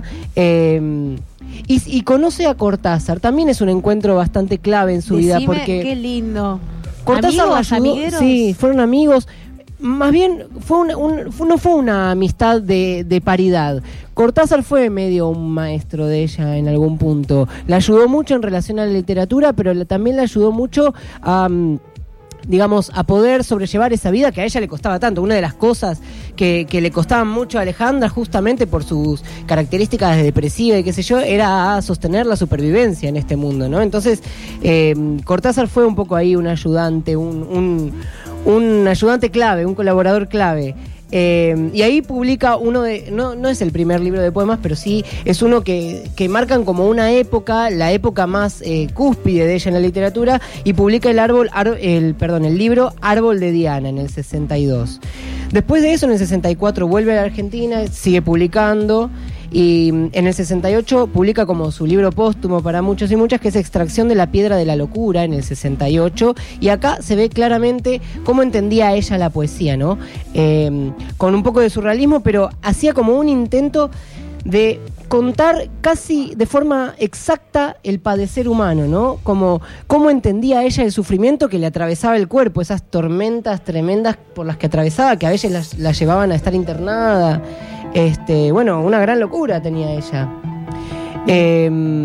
Y conoce a Cortázar. También es un encuentro bastante clave en su vida, porque qué lindo. Cortázar la ayudó. ¿Amigueros? Sí, fueron amigos. Más bien no fue una amistad de paridad. Cortázar fue medio un maestro de ella en algún punto. La ayudó mucho en relación a la literatura, pero también la ayudó mucho a poder sobrellevar esa vida que a ella le costaba tanto. Una de las cosas que le costaban mucho a Alejandra, justamente por sus características de depresiva y qué sé yo, era sostener la supervivencia en este mundo, ¿no? Entonces, Cortázar fue un poco ahí un ayudante, un ayudante clave, un colaborador clave. Y ahí publica no es el primer libro de poemas, pero sí es uno que marcan como una época, la época más cúspide de ella en la literatura, y publica el libro Árbol de Diana en el 62. Después de eso, en el 64 vuelve a la Argentina, sigue publicando, y en el 68 publica como su libro póstumo para muchos y muchas, que es Extracción de la Piedra de la Locura, en el 68, y acá se ve claramente cómo entendía ella la poesía, ¿no? Con un poco de surrealismo, pero hacía como un intento de contar casi de forma exacta el padecer humano, ¿no? Como cómo entendía ella el sufrimiento que le atravesaba el cuerpo, esas tormentas tremendas por las que atravesaba, que a veces la llevaban a estar internada. Una gran locura tenía ella.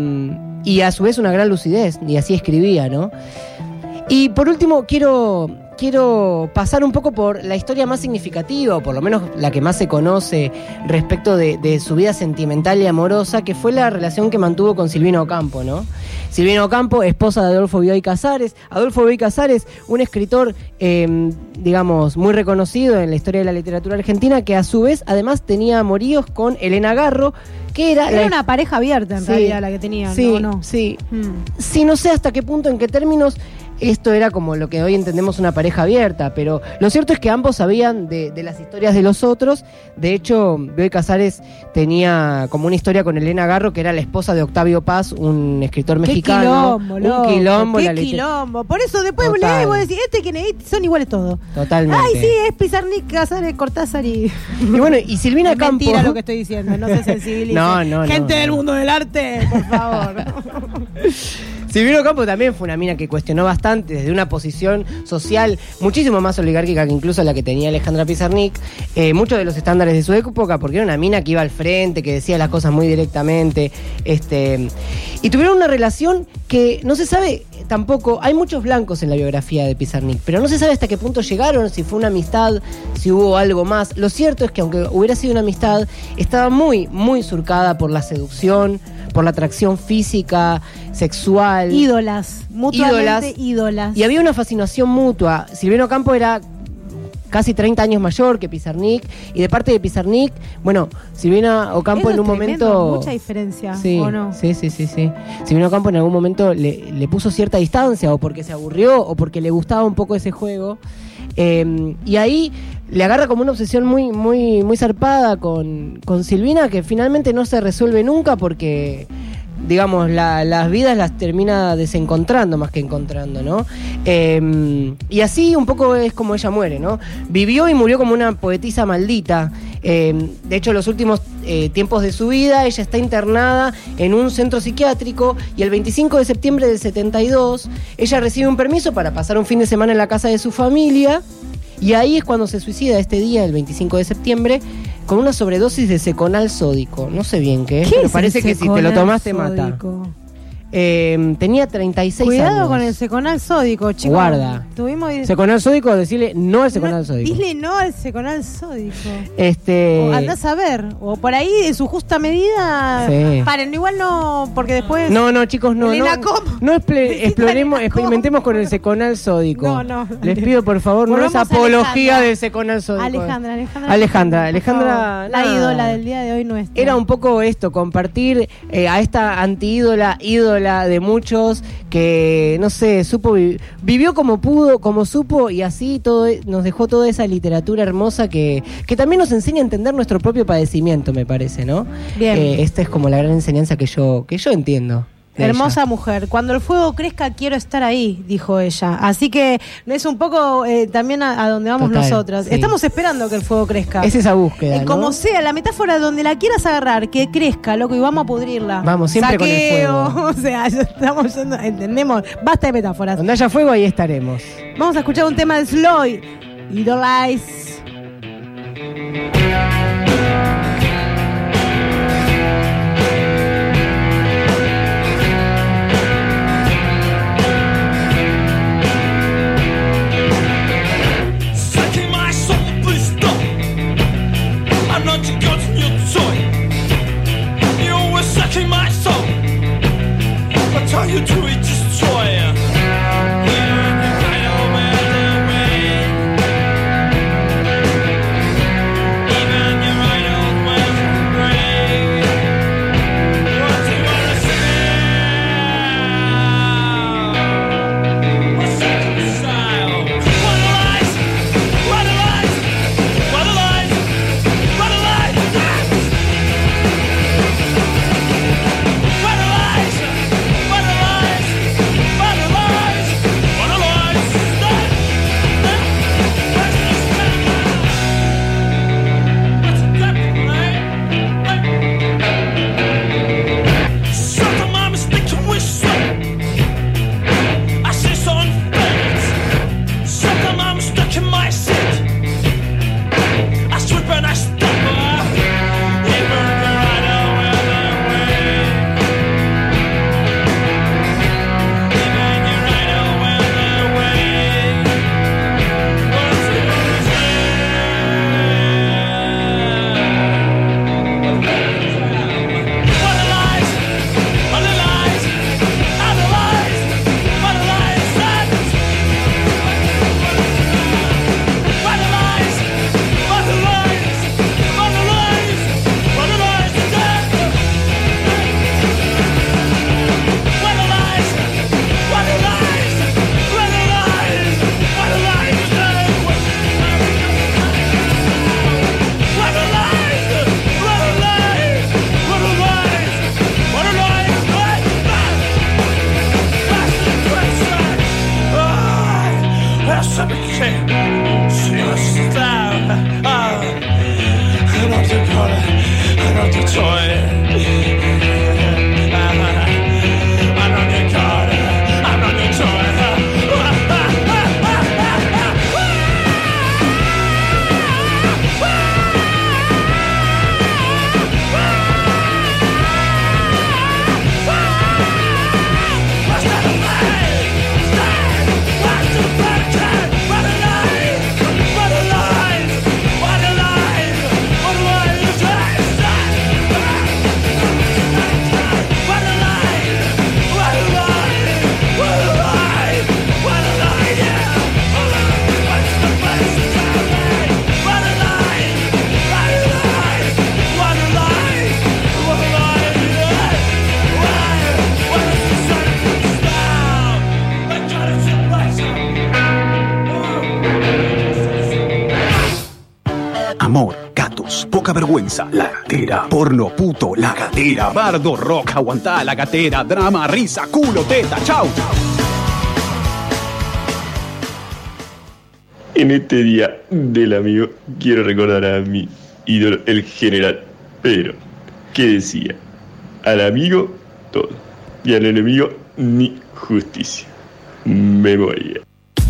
Y a su vez una gran lucidez, y así escribía, ¿no? Y por último quiero quiero pasar un poco por la historia más significativa, o por lo menos la que más se conoce respecto de su vida sentimental y amorosa, que fue la relación que mantuvo con Silvina Ocampo, ¿no? Silvina Ocampo, esposa de Adolfo Bioy Casares. Adolfo Bioy Casares, un escritor, digamos, muy reconocido en la historia de la literatura argentina, que a su vez, además, tenía amoríos con Elena Garro, que era una pareja abierta, en realidad, la que tenían, ¿no? Sí. Sí, no sé hasta qué punto, en qué términos esto era como lo que hoy entendemos una pareja abierta, pero lo cierto es que ambos sabían de las historias de los otros. De hecho, Bioy Casares tenía como una historia con Elena Garro, que era la esposa de Octavio Paz, un escritor mexicano. Qué quilombo. Por eso después lees y vos decís, quién es, son iguales todos. Totalmente. Ay, sí, es Pizarnik, Casares, Cortázar y bueno, y Silvina Ocampo. Mentira lo que estoy diciendo, no se sensibilicen. No. Gente del mundo del arte, por favor. Silvina Ocampo también fue una mina que cuestionó bastante desde una posición social muchísimo más oligárquica que incluso la que tenía Alejandra Pizarnik, muchos de los estándares de su época, porque era una mina que iba al frente, que decía las cosas muy directamente, y tuvieron una relación que no se sabe tampoco. Hay muchos blancos en la biografía de Pizarnik, pero no se sabe hasta qué punto llegaron, si fue una amistad, si hubo algo más. Lo cierto es que aunque hubiera sido una amistad, estaba muy, muy surcada por la seducción, por la atracción física, sexual. Ídolas, mutuamente ídolas. Y había una fascinación mutua. Silvina Ocampo era casi 30 años mayor que Pizarnik, y de parte de Pizarnik, bueno, Silvina Ocampo en un momento... Mucha diferencia, sí, ¿o no? Sí. Silvina Ocampo en algún momento le puso cierta distancia, o porque se aburrió, o porque le gustaba un poco ese juego. Y ahí le agarra como una obsesión muy, muy, muy zarpada con Silvina, que finalmente no se resuelve nunca porque, digamos, las vidas las termina desencontrando más que encontrando, ¿no? Y así un poco es como ella muere, ¿no? Vivió y murió como una poetisa maldita. De hecho, los últimos tiempos de su vida, ella está internada en un centro psiquiátrico, y el 25 de septiembre del 72 ella recibe un permiso para pasar un fin de semana en la casa de su familia, y ahí es cuando se suicida este día, el 25 de septiembre, con una sobredosis de seconal sódico. No sé bien qué es, pero parece que si te lo tomás te mata. Tenía 36 años. Cuidado con el seconal sódico, chicos. Guarda. Seconal sódico, decirle no al seconal sódico. Dile no al seconal sódico. O andás a ver. O por ahí, en su justa medida. Sí. Paren, igual no, porque después. No, chicos, no experimentemos con el seconal sódico. No. Les pido, por favor, no esa apología del seconal sódico. Alejandra. La ídola del día de hoy nuestra. Era un poco esto, compartir a esta antiídola, ídola de muchos, que no sé, vivió como pudo, como supo, y así nos dejó toda esa literatura hermosa que también nos enseña a entender nuestro propio padecimiento, me parece, ¿no? Bien. Esta es como la gran enseñanza que yo entiendo. Hermosa mujer. Cuando el fuego crezca, quiero estar ahí, dijo ella. Así que es un poco también a donde vamos nosotros. Sí. Estamos esperando que el fuego crezca. Es esa búsqueda, ¿no? Como sea, la metáfora donde la quieras agarrar, que crezca, loco, y vamos a pudrirla. Vamos, siempre Saqueo, con el fuego. O sea, estamos yendo, entendemos. Basta de metáforas. Donde haya fuego, ahí estaremos. Vamos a escuchar un tema de Sloy, Idolize. Tell you to destroy you. Here in the kind of weather rain. Amor, gatos, poca vergüenza, la gatera, porno, puto, la gatera, bardo, rock, aguantá, la gatera, drama, risa, culo, teta, chau. En este día del amigo quiero recordar a mi ídolo, el general Pedro, que decía: al amigo todo y al enemigo ni justicia. Memoria.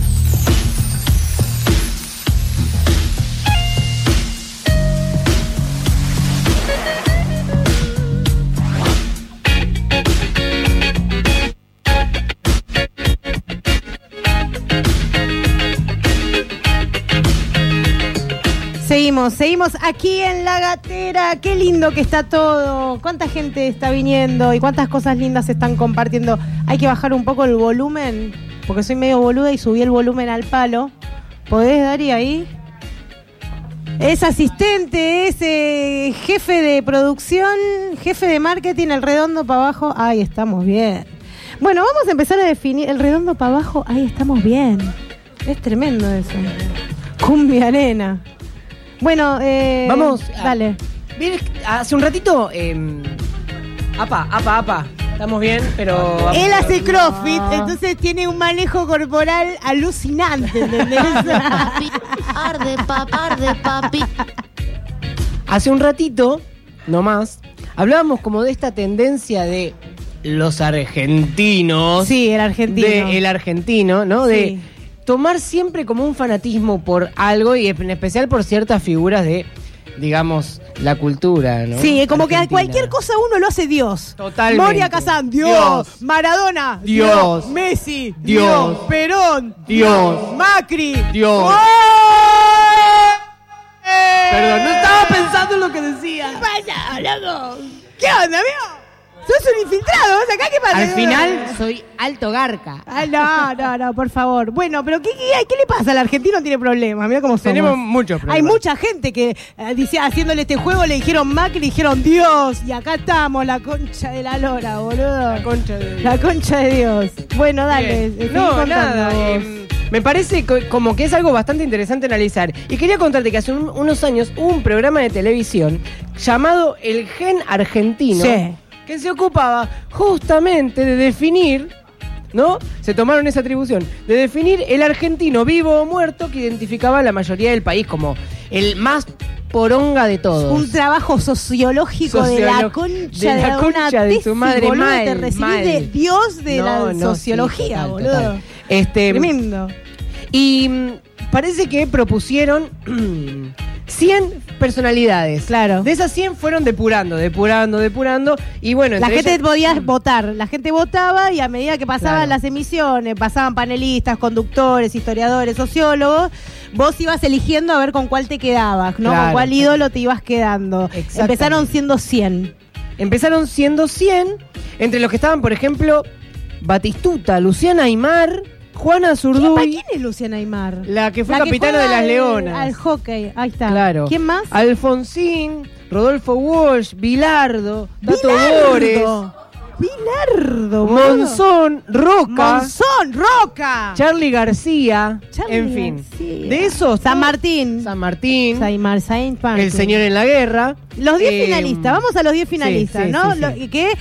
Seguimos aquí en La Gatera. Qué lindo que está todo. Cuánta gente está viniendo y cuántas cosas lindas se están compartiendo. Hay que bajar un poco el volumen, porque soy medio boluda y subí el volumen al palo. ¿Podés, Dari, ahí? Es asistente, es jefe de producción, jefe de marketing, el redondo para abajo. Ahí estamos bien. Bueno, vamos a empezar a definir el redondo para abajo. Ahí estamos bien. Es tremendo eso. Cumbia arena. Bueno, vamos. Dale. Bien, hace un ratito. Apa. Estamos bien, pero. Él hace CrossFit, entonces tiene un manejo corporal alucinante, ¿entendés? Arde, papi. Hace un ratito, no más, hablábamos como de esta tendencia de los argentinos. Sí, el argentino. El argentino, ¿no? Sí. De tomar siempre como un fanatismo por algo y en especial por ciertas figuras de, digamos, la cultura, ¿no? Sí, como Argentina. que a cualquier cosa uno lo hace Dios. Totalmente. Moria Kazan, Dios. Maradona, Dios. Messi, Dios. Perón, Dios. Macri, Dios. ¡Oh! Perdón, no estaba pensando en lo que decía. ¿Qué pasa, loco? ¿Qué onda, amigo? Sos un infiltrado, ¿vos acá qué pasa? Al final soy alto garca. Ay, no, por favor. Bueno, pero ¿qué le pasa? El argentino tiene problemas, mira cómo somos. Tenemos muchos problemas. Hay mucha gente que dice, haciéndole este juego le dijeron Macri, le dijeron Dios, y acá estamos, la concha de la lora, boludo. La concha de Dios. Bueno, dale. No, nada. Me parece como que es algo bastante interesante analizar. Y quería contarte que hace unos años hubo un programa de televisión llamado El Gen Argentino. Sí. Que se ocupaba justamente de definir, ¿no? Se tomaron esa atribución, de definir el argentino vivo o muerto que identificaba a la mayoría del país como el más poronga de todos. Un trabajo sociológico de la concha de su madre, boludo, mal, te recibís mal. de Dios de la sociología, sí, boludo. total. Tremendo. Y parece que propusieron 100 personalidades. Claro. De esas 100 fueron depurando. Y bueno, la gente ellas podía votar. La gente votaba y a medida que pasaban las emisiones, pasaban panelistas, conductores, historiadores, sociólogos, vos ibas eligiendo a ver con cuál te quedabas, ¿no? Claro. Con cuál ídolo te ibas quedando. Empezaron siendo 100. Empezaron siendo 100, entre los que estaban, por ejemplo, Batistuta, Luciana Aymar, Juana Zurduy. ¿Quién es Luciana Aymar? La que fue capitana de las Leonas. Al hockey, ahí está. Claro. ¿Quién más? Alfonsín, Rodolfo Walsh, Bilardo, Tato Bores, Monzón, Roca, Charly García, en fin. De esos, San Martín, El Señor en la Guerra. Los 10 finalistas, vamos a los 10 finalistas, sí, ¿no? sí. Que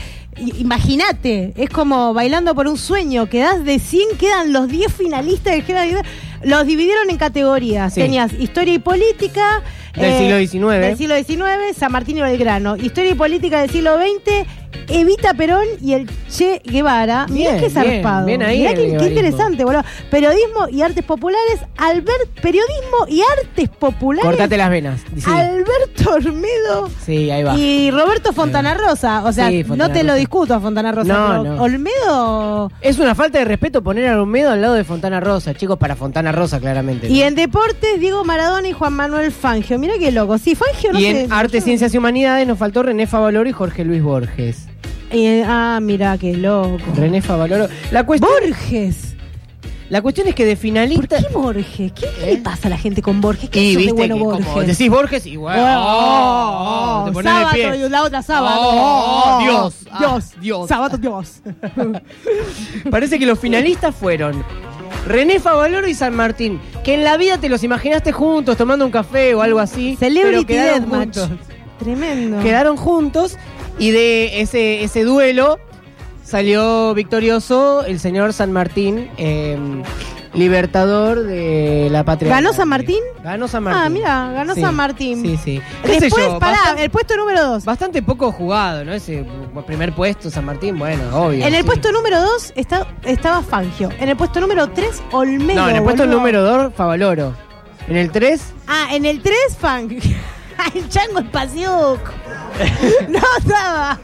imagínate, es como Bailando por un Sueño, quedás de 100, quedan los 10 finalistas del género. Los dividieron en categorías. Sí. Tenías historia y política. Del siglo XIX. Del siglo XIX, San Martín y Belgrano. Historia y política del siglo XX, Evita Perón y el Che Guevara. Mirá Bien, qué zarpado. bien ahí Mirá el qué guevarismo. interesante, boludo. Periodismo y artes populares. Periodismo y artes populares. Cortate las venas. Sí. Alberto Olmedo Sí, ahí va. y Roberto Fontana Rosa. O sea, Sí, Fontana no te lo Rosa. discuto a Fontana Rosa. No, pero no. Olmedo. Es una falta de respeto poner a Olmedo al lado de Fontana Rosa, chicos, para Fontana Rosa, claramente. Y en deportes, Diego Maradona y Juan Manuel Fangio. Mirá qué loco. Sí, Fangio no Y sé. en Arte, Ciencias y Humanidades nos faltó René Favaloro y Jorge Luis Borges. Mirá qué loco. René Favaloro. Borges. La cuestión es que de finalista. ¿Por qué Borges? ¿Qué le pasa a la gente con Borges? ¿Qué Y es eso de viste bueno que Borges? como decís Borges, igual. Te pones de sábado pie. y la otra sábado. Dios. Dios. Sábado, Dios. Parece que los finalistas fueron René Favaloro y San Martín, que en la vida te los imaginaste juntos tomando un café o algo así. Celebrity pero quedaron Deathmatch. juntos. Tremendo. Quedaron juntos y de ese duelo salió victorioso el señor San Martín, libertador de la patria. ¿Ganó San Martín? Ganó San Martín. Mira, ganó Sí, San Martín. Sí, sí. ¿Qué sé Después, yo? pará, Bastante- el puesto número 2. Bastante poco jugado, ¿no? Ese primer puesto, San Martín, bueno, obvio. En el sí. puesto número 2 estaba Fangio. En el puesto número 3, Olmedo. No, en el puesto boludo. número 2, Favaloro. En el 3, En el 3, Fangio. El chango Espaciuc. No estaba.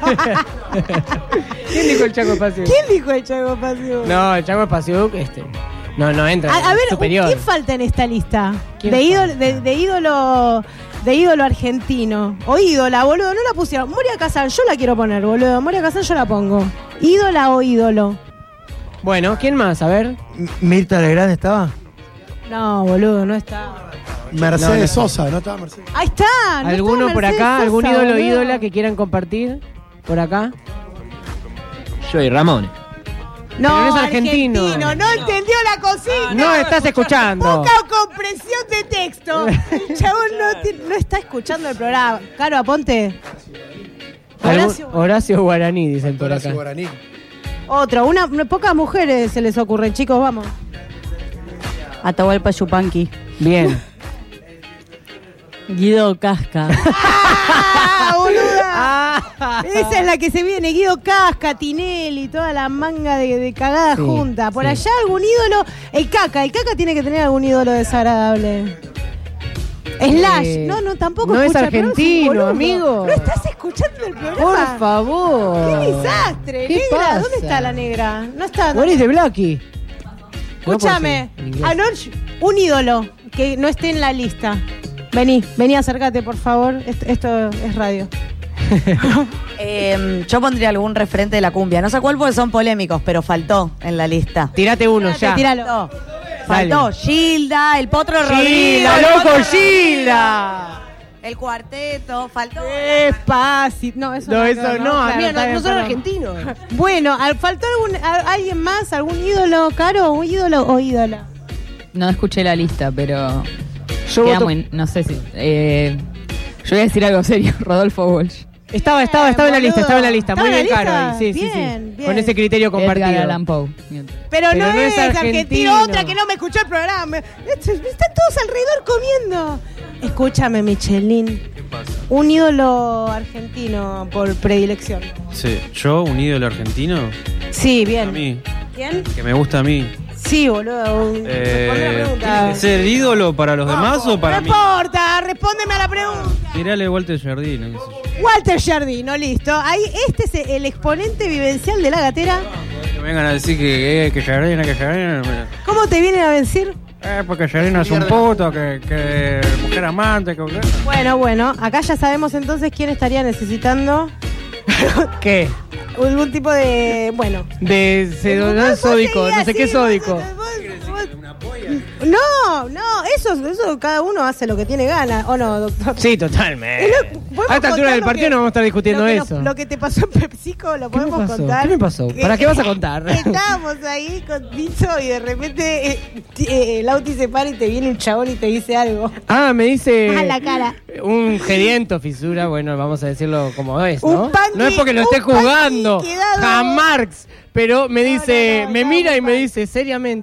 ¿quién dijo el Chaco Espacio? ¿Quién dijo el chango Espaciuc? No, el Chaco Espacio, no entra. A ver, superior. ¿quién falta en esta lista? ¿Quién De ídolo argentino. O ídola, boludo, no la pusieron. Moria Kazan, yo la quiero poner, boludo. Moria Kazan yo la pongo. ¿Ídola o ídolo? Bueno, ¿quién más? A ver. ¿Mirta Legrand estaba? No, boludo, no está. Mercedes No, no. Sosa, ¿no estaba Mercedes? Ahí está. no ¿Alguno está por Mercedes acá? Sosa, ¿Algún ídolo o boludo. ídola que quieran compartir? ¿Por acá? Yo y Ramón. No, Pero no es argentino. no entendió la cocina. No estás escuchando. Poca compresión de texto. El chabón no está escuchando el programa. Caro, aponte. Horacio Guaraní, dicen por acá. Guaraní. Otro, pocas mujeres se les ocurren, chicos, vamos. Atahualpa Yupanqui. Bien. Guido Casca. ¡Ah, boluda! Esa es la que se viene, Guido Casca, Tinelli, toda la manga de cagada Sí, junta. Por sí. allá algún ídolo. El Caca tiene que tener algún ídolo desagradable. Slash. No, tampoco No es escucha, pero argentino, un boludo. amigo. No estás escuchando el programa. Por favor. ¡Qué desastre! ¿Qué Negra, pasa? ¿dónde está la negra? No está. ¿Cuál es de Blackie? Escúchame. No, por sí, en inglés. Un ídolo que no esté en la lista. Vení, acércate, por favor. Esto es radio. Yo pondría algún referente de la cumbia. No sé cuál porque son polémicos, pero faltó en la lista. Tírate uno ya. Tíralo. Faltó Gilda, el Potro Rodríguez. ¡Gilda, el loco, Potro Gilda! El cuarteto, faltó. Despacito. No, eso No, eso no, claro, amiga, está no bien, son perdón. argentinos. Bueno, ¿faltó alguien más? ¿Algún ídolo, Caro? ¿Un ídolo o ídola? No escuché la lista, pero. Yo queda voto- muy- no sé si. Yo voy a decir algo serio. Rodolfo Walsh. Estaba en la lista, estaba en la lista. ¿Estaba Muy en bien, la lista? Caro. Sí, Bien, bien. Con ese criterio compartido. Edgar Allan Poe. Pero no, es argentino. argentino, otra que no me escuchó el programa. Están todos alrededor comiendo. Escúchame, Michelin. Un ídolo argentino por predilección. Sí, yo, un ídolo argentino. Sí, A bien. mí, ¿Quién? que me gusta a mí. Sí, boludo. Responde la pregunta. ¿Tiene que ser ídolo para los demás o para No mí? importa, respóndeme a la pregunta. Tirale Walter Jardine. qué sé yo. Walter Giardino, listo. Ahí, este es el exponente vivencial de la gatera. Que vengan a decir que Jardine. ¿Cómo te vienen a decir? Porque Jardine es un puto, que mujer amante. Bueno, acá ya sabemos entonces quién estaría necesitando ¿Qué? algún tipo de. Bueno. De sódico, no sé qué sódico. No, eso cada uno hace lo que tiene ganas, ¿o no, doctor? Sí, totalmente. ¿Podemos A esta altura contar del lo partido que- no vamos a estar discutiendo eso. Lo que te pasó en PepsiCo lo ¿Qué me podemos pasó? contar. ¿Qué me pasó? ¿Para qué vas a contar? Estábamos ahí con Ticho y de repente Lauti se para y te viene un chabón y te dice algo. Ah, me dice. A la cara. Un geriento fisura, bueno, vamos a decirlo como es, ¿no? Un panqui- No es porque lo esté un panqui jugando. quedado. Jamás. Pero me dice, me mira y me dice seriamente,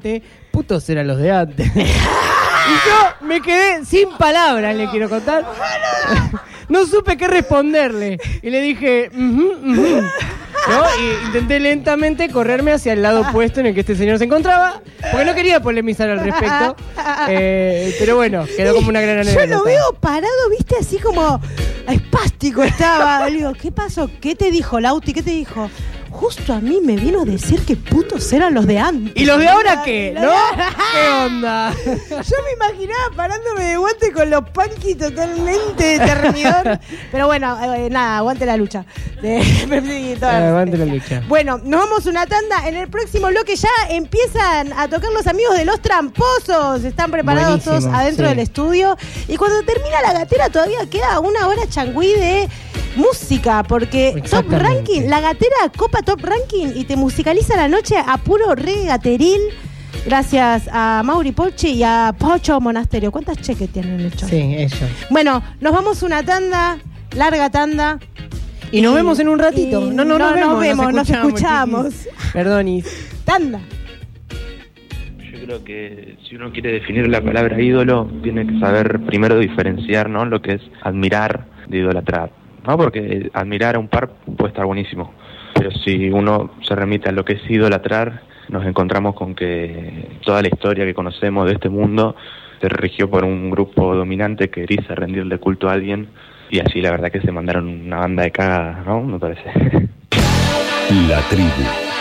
putos eran los de antes. Y yo me quedé sin palabras, le quiero contar. No supe qué responderle. Y le dije, ¿no? Y intenté lentamente correrme hacia el lado opuesto en el que este señor se encontraba, porque no quería polemizar al respecto. Pero bueno, quedó como una gran anécdota. Yo lo veo parado, viste, así como espástico estaba. Le digo, ¿qué pasó? ¿Qué te dijo, Lauti? ¿Qué te dijo? Justo a mí me vino a decir que putos eran los de antes. ¿Y los de ahora qué? ¿No? ¿Qué onda? Yo me imaginaba parándome de guante con los punky totalmente termidor. Pero bueno, nada, aguante la lucha. Aguante la lucha. Bueno, nos vamos una tanda. En el próximo bloque ya empiezan a tocar los amigos de Los Tramposos. Están preparados todos adentro del estudio. Y cuando termina la gatera todavía queda una hora changüí de música, porque Top Ranking, la gatera copa Top Ranking y te musicaliza la noche a puro regateril. Gracias a Mauri Polchi y a Pocho Monasterio. ¿Cuántas cheques tienen en el show? Sí, ellos. Bueno, nos vamos una tanda, larga tanda. Y nos vemos en un ratito. No nos vemos, nos escuchamos. Perdonis. Tanda. Yo creo que si uno quiere definir la palabra ídolo, tiene que saber primero diferenciar, ¿no?, lo que es admirar de idolatrar, ¿no? Porque admirar a un par puede estar buenísimo, pero si uno se remite a lo que es idolatrar, nos encontramos con que toda la historia que conocemos de este mundo se rigió por un grupo dominante que quería rendirle culto a alguien, y así la verdad que se mandaron una banda de cagadas, ¿no? Me parece. La Tribu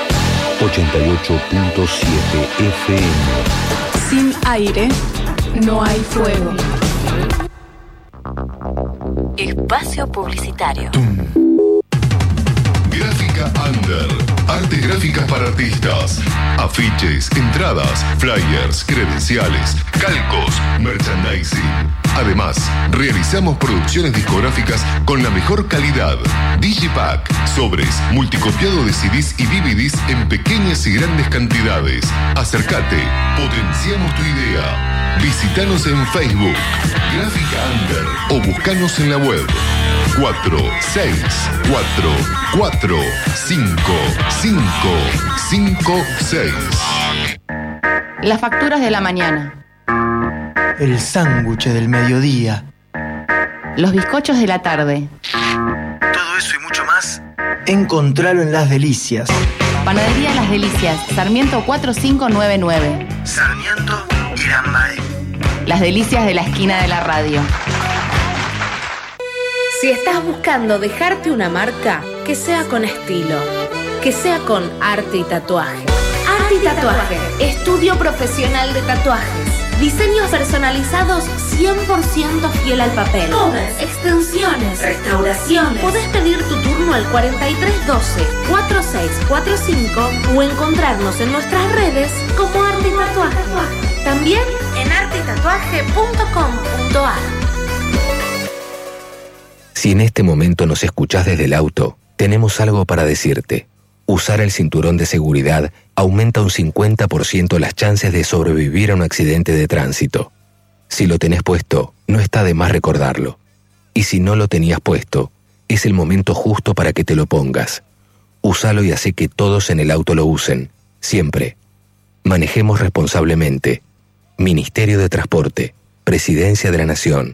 88.7 FM. Sin aire no hay fuego. Espacio publicitario. Gráfica Under. Artes gráficas para artistas. Afiches, entradas, flyers, credenciales, calcos, merchandising. Además, realizamos producciones discográficas con la mejor calidad. Digipack, sobres, multicopiado de CDs y DVDs en pequeñas y grandes cantidades. Acércate, potenciamos tu idea. Visítanos en Facebook, Gráfica Under, o buscanos en la web 4644555556. Las facturas de la mañana. El sándwich del mediodía. Los bizcochos de la tarde. Todo eso y mucho más, encontralo en Las Delicias. Panadería Las Delicias, Sarmiento 4599. Sarmiento y Lambae. Las Delicias de la esquina de la radio. Si estás buscando dejarte una marca, que sea con estilo, que sea con arte y tatuaje. Arte y tatuaje, estudio profesional de tatuajes. Diseños personalizados 100% fiel al papel. Covers, extensiones, restauraciones. Podés pedir tu turno al 4312-4645 o encontrarnos en nuestras redes como Arte y Tatuaje. También en arteitatuaje.com.ar. Si en este momento nos escuchás desde el auto, tenemos algo para decirte. Usar el cinturón de seguridad aumenta un 50% las chances de sobrevivir a un accidente de tránsito. Si lo tenés puesto, no está de más recordarlo. Y si no lo tenías puesto, es el momento justo para que te lo pongas. Úsalo y hacé que todos en el auto lo usen, siempre. Manejemos responsablemente. Ministerio de Transporte, Presidencia de la Nación.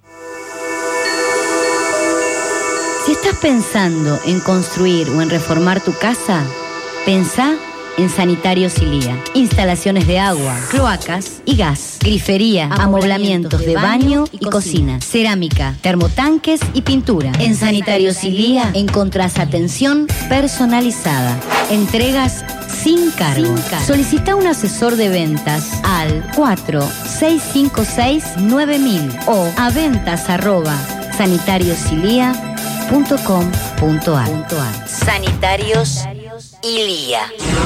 Si estás pensando en construir o en reformar tu casa, pensá en Sanitarios Ilía. Instalaciones de agua, cloacas y gas, grifería, amoblamientos de baño y cocina, cerámica, termotanques y pintura. En Sanitarios Ilía encontrás atención personalizada, entregas sin cargo. Solicita un asesor de ventas al 4656-9000 o a ventas@sanitariosilia.com.ar. Sanitarios Ilía.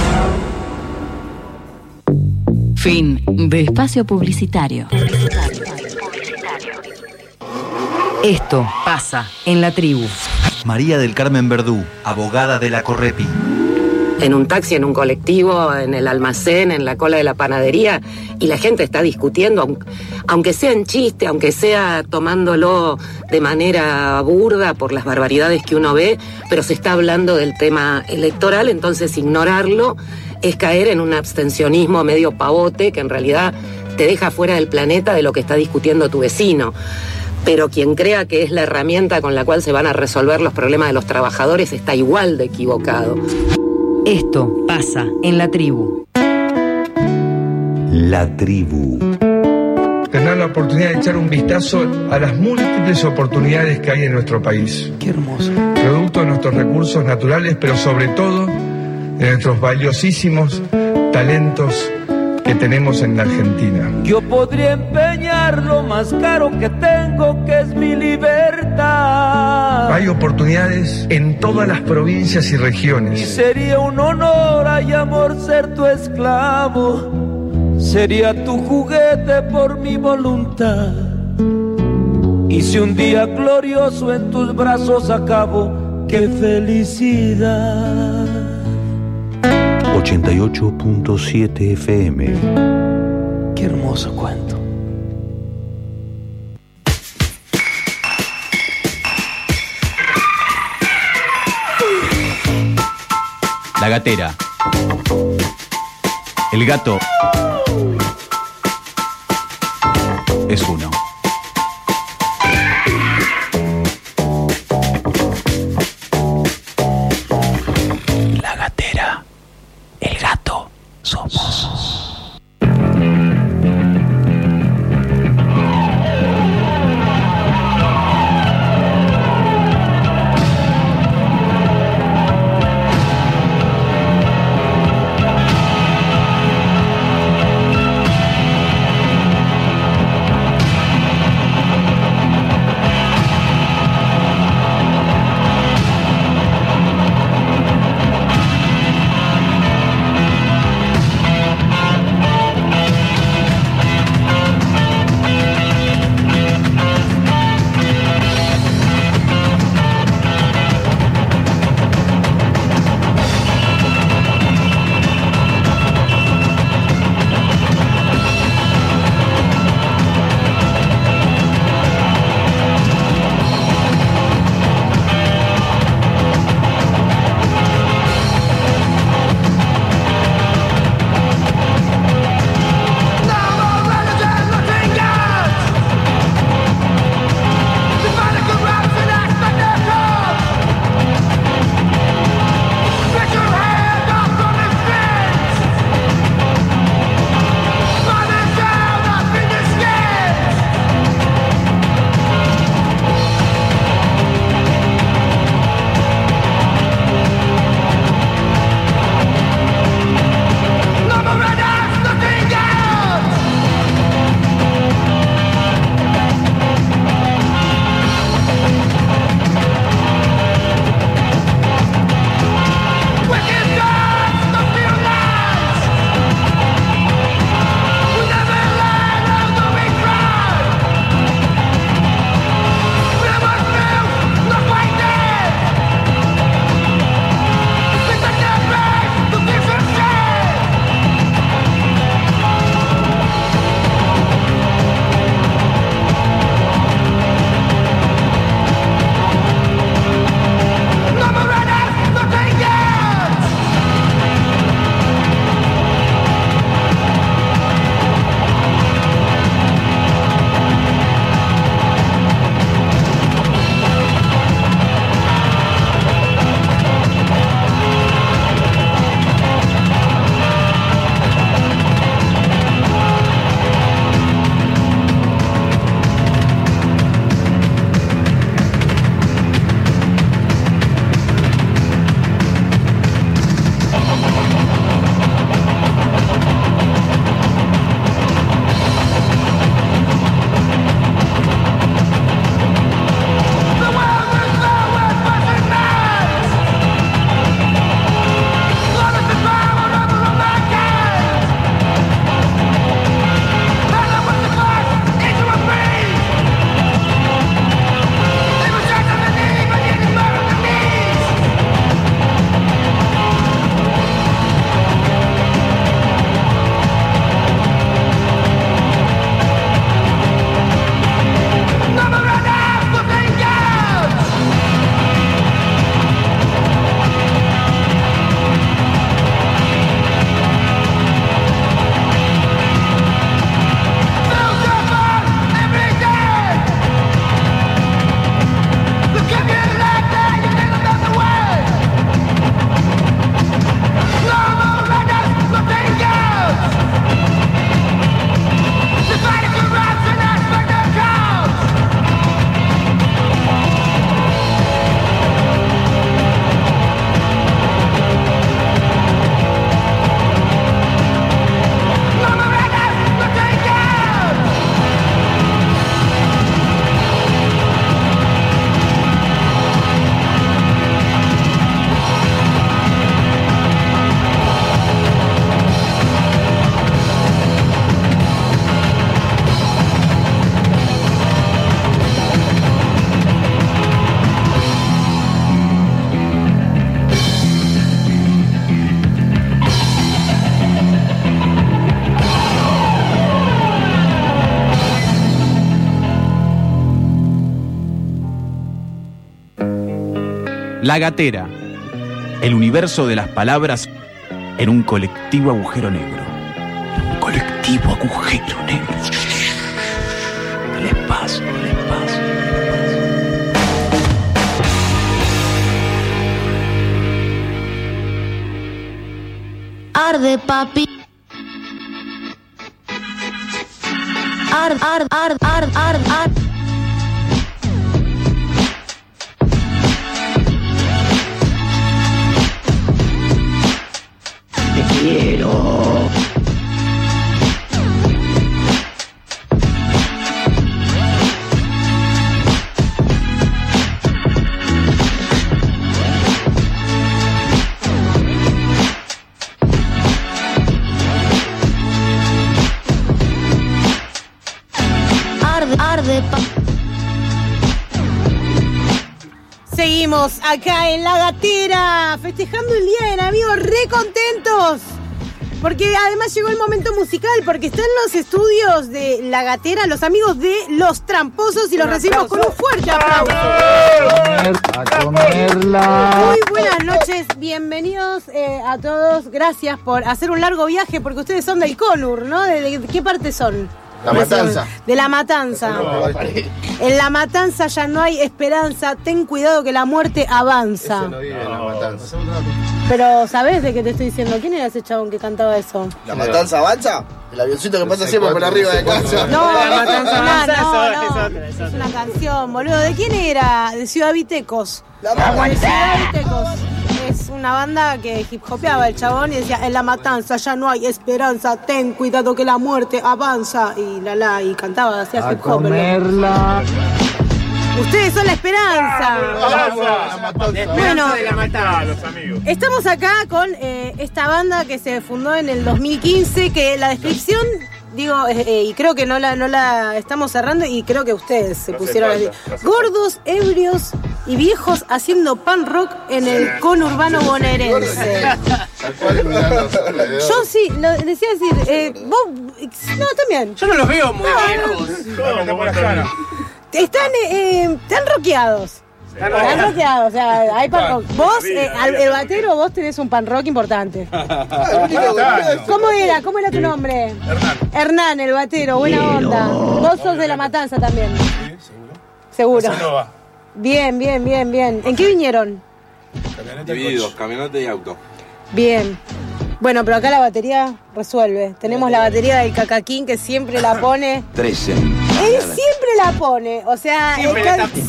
Fin de espacio publicitario. Esto pasa en la tribu. María del Carmen Verdú, abogada de la Correpi. En un taxi, en un colectivo, en el almacén, en la cola de la panadería, y la gente está discutiendo, aunque sea en chiste, aunque sea tomándolo de manera burda por las barbaridades que uno ve, pero se está hablando del tema electoral, entonces ignorarlo es caer en un abstencionismo medio pavote que en realidad te deja fuera del planeta de lo que está discutiendo tu vecino. Pero quien crea que es la herramienta con la cual se van a resolver los problemas de los trabajadores está igual de equivocado. Esto pasa en la tribu. La tribu. Tener la oportunidad de echar un vistazo a las múltiples oportunidades que hay en nuestro país. Qué hermoso. Producto de nuestros recursos naturales, pero sobre todo de nuestros valiosísimos talentos que tenemos en la Argentina. Yo podría empeñar lo más caro que tengo, que es mi libertad. Hay oportunidades en todas las provincias y Y regiones. sería un honor y amor ser tu esclavo. Sería tu juguete por mi voluntad. Y si un día glorioso en tus brazos acabo, qué felicidad. 88.7 FM. Qué hermoso cuento. La gatera. El gato es uno. La gatera. El gato somos. La Gatera. El universo de las palabras en un colectivo agujero negro. Un colectivo agujero negro. El espacio, el espacio. Arde, papi. Ard. Te quiero. Arde, papi. Seguimos acá en La Gatera, festejando el Día del Amigo, re contentos. Porque además llegó el momento musical, porque están los estudios de La Gatera, los amigos de Los Tramposos, y los recibimos con un fuerte aplauso. A comerla. Muy buenas noches, bienvenidos a todos. Gracias por hacer un largo viaje, porque ustedes son del Conur, ¿no? ¿De qué parte son? La Matanza. De La Matanza. En La Matanza ya no hay esperanza. Ten cuidado que la muerte avanza. Eso no vive en La Matanza. Pero ¿sabés de qué te estoy diciendo? ¿Quién era ese chabón que cantaba eso? ¿La Matanza avanza? El avioncito que pasa siempre por arriba de casa. No, La Matanza avanza, es una canción, boludo. ¿De quién era? De Ciudad Vitecos. La Matanza. Ciudad Vitecos. Es una banda que hip hopeaba el chabón y decía: en La Matanza ya no hay esperanza, ten cuidado que la muerte avanza. Y cantaba, hacía hip hop. Comerla. Ustedes son la esperanza. Bueno, de La Matanza. estamos acá con esta banda que se fundó en el 2015, que la descripción, digo, y creo que no la estamos cerrando, y creo que ustedes se pusieron así: gordos, ebrios y viejos haciendo pan rock en el conurbano bonaerense. Yo sí, lo decía decir, vos, no, también. Yo no los veo muy viejos. Están rockeados. Están rockeados, o sea, hay pan rock. Vos, el batero, vos tenés un pan rock importante. ¿Cómo era tu nombre? Hernán, el batero, buena onda. Vos sos de La Matanza también. Seguro. Bien. ¿En qué vinieron? Divididos, camioneta y auto. Bien. Bueno, pero acá la batería resuelve. Tenemos la batería del Cacaquín, que siempre la pone. 13. Él siempre la pone, o sea, Siempre el Caca.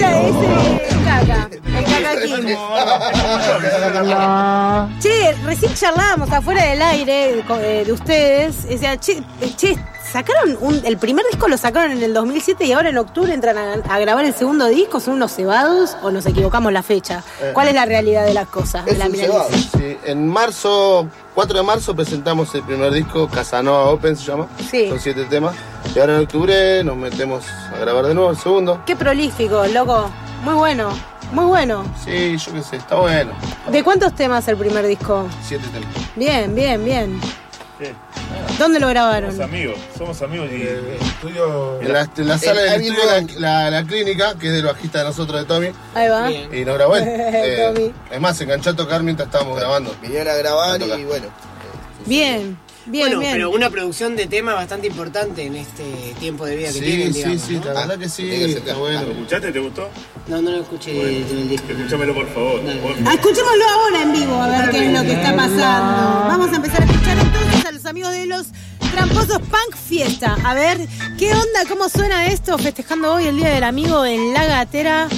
Che, recién charlábamos afuera del aire de ustedes. O sea, che, sacaron el primer disco lo sacaron en el 2007 y ahora en octubre entran a grabar el segundo disco. ¿Son unos cebados o nos equivocamos la fecha? ¿Cuál es la realidad de las cosas? Es un cebado, sí. En marzo, 4 de marzo, presentamos el primer disco, Casanova Open se llama. Sí. Son 7 temas. Y ahora en octubre nos metemos a grabar de nuevo el segundo. Qué prolífico, loco. Muy bueno. Muy bueno. Sí, yo qué sé, está bueno. ¿De cuántos temas el primer disco? 7 temas. Bien. ¿Dónde lo grabaron? Somos amigos y estudio. En la sala del estudio, la clínica, que es del bajista de nosotros, de Tommy. Ahí va. Y nos grabó él. Tommy. Es más, se enganchó a tocar mientras estábamos grabando. Vinieron a grabar y bueno. Bien. Pero una producción de temas bastante importante en este tiempo de vida que tienen, digamos. Sí, la verdad que sí, está bueno. ¿Lo escuchaste? ¿Te gustó? No lo escuché el disco. Escúchamelo, por favor. Escuchémoslo ahora en vivo, a ver qué es lo que está pasando. Vamos a empezar a escuchar entonces a los amigos de Los Tramposos Punk Fiesta. A ver, ¿qué onda? ¿Cómo suena esto? Festejando hoy el Día del Amigo en La Gatera.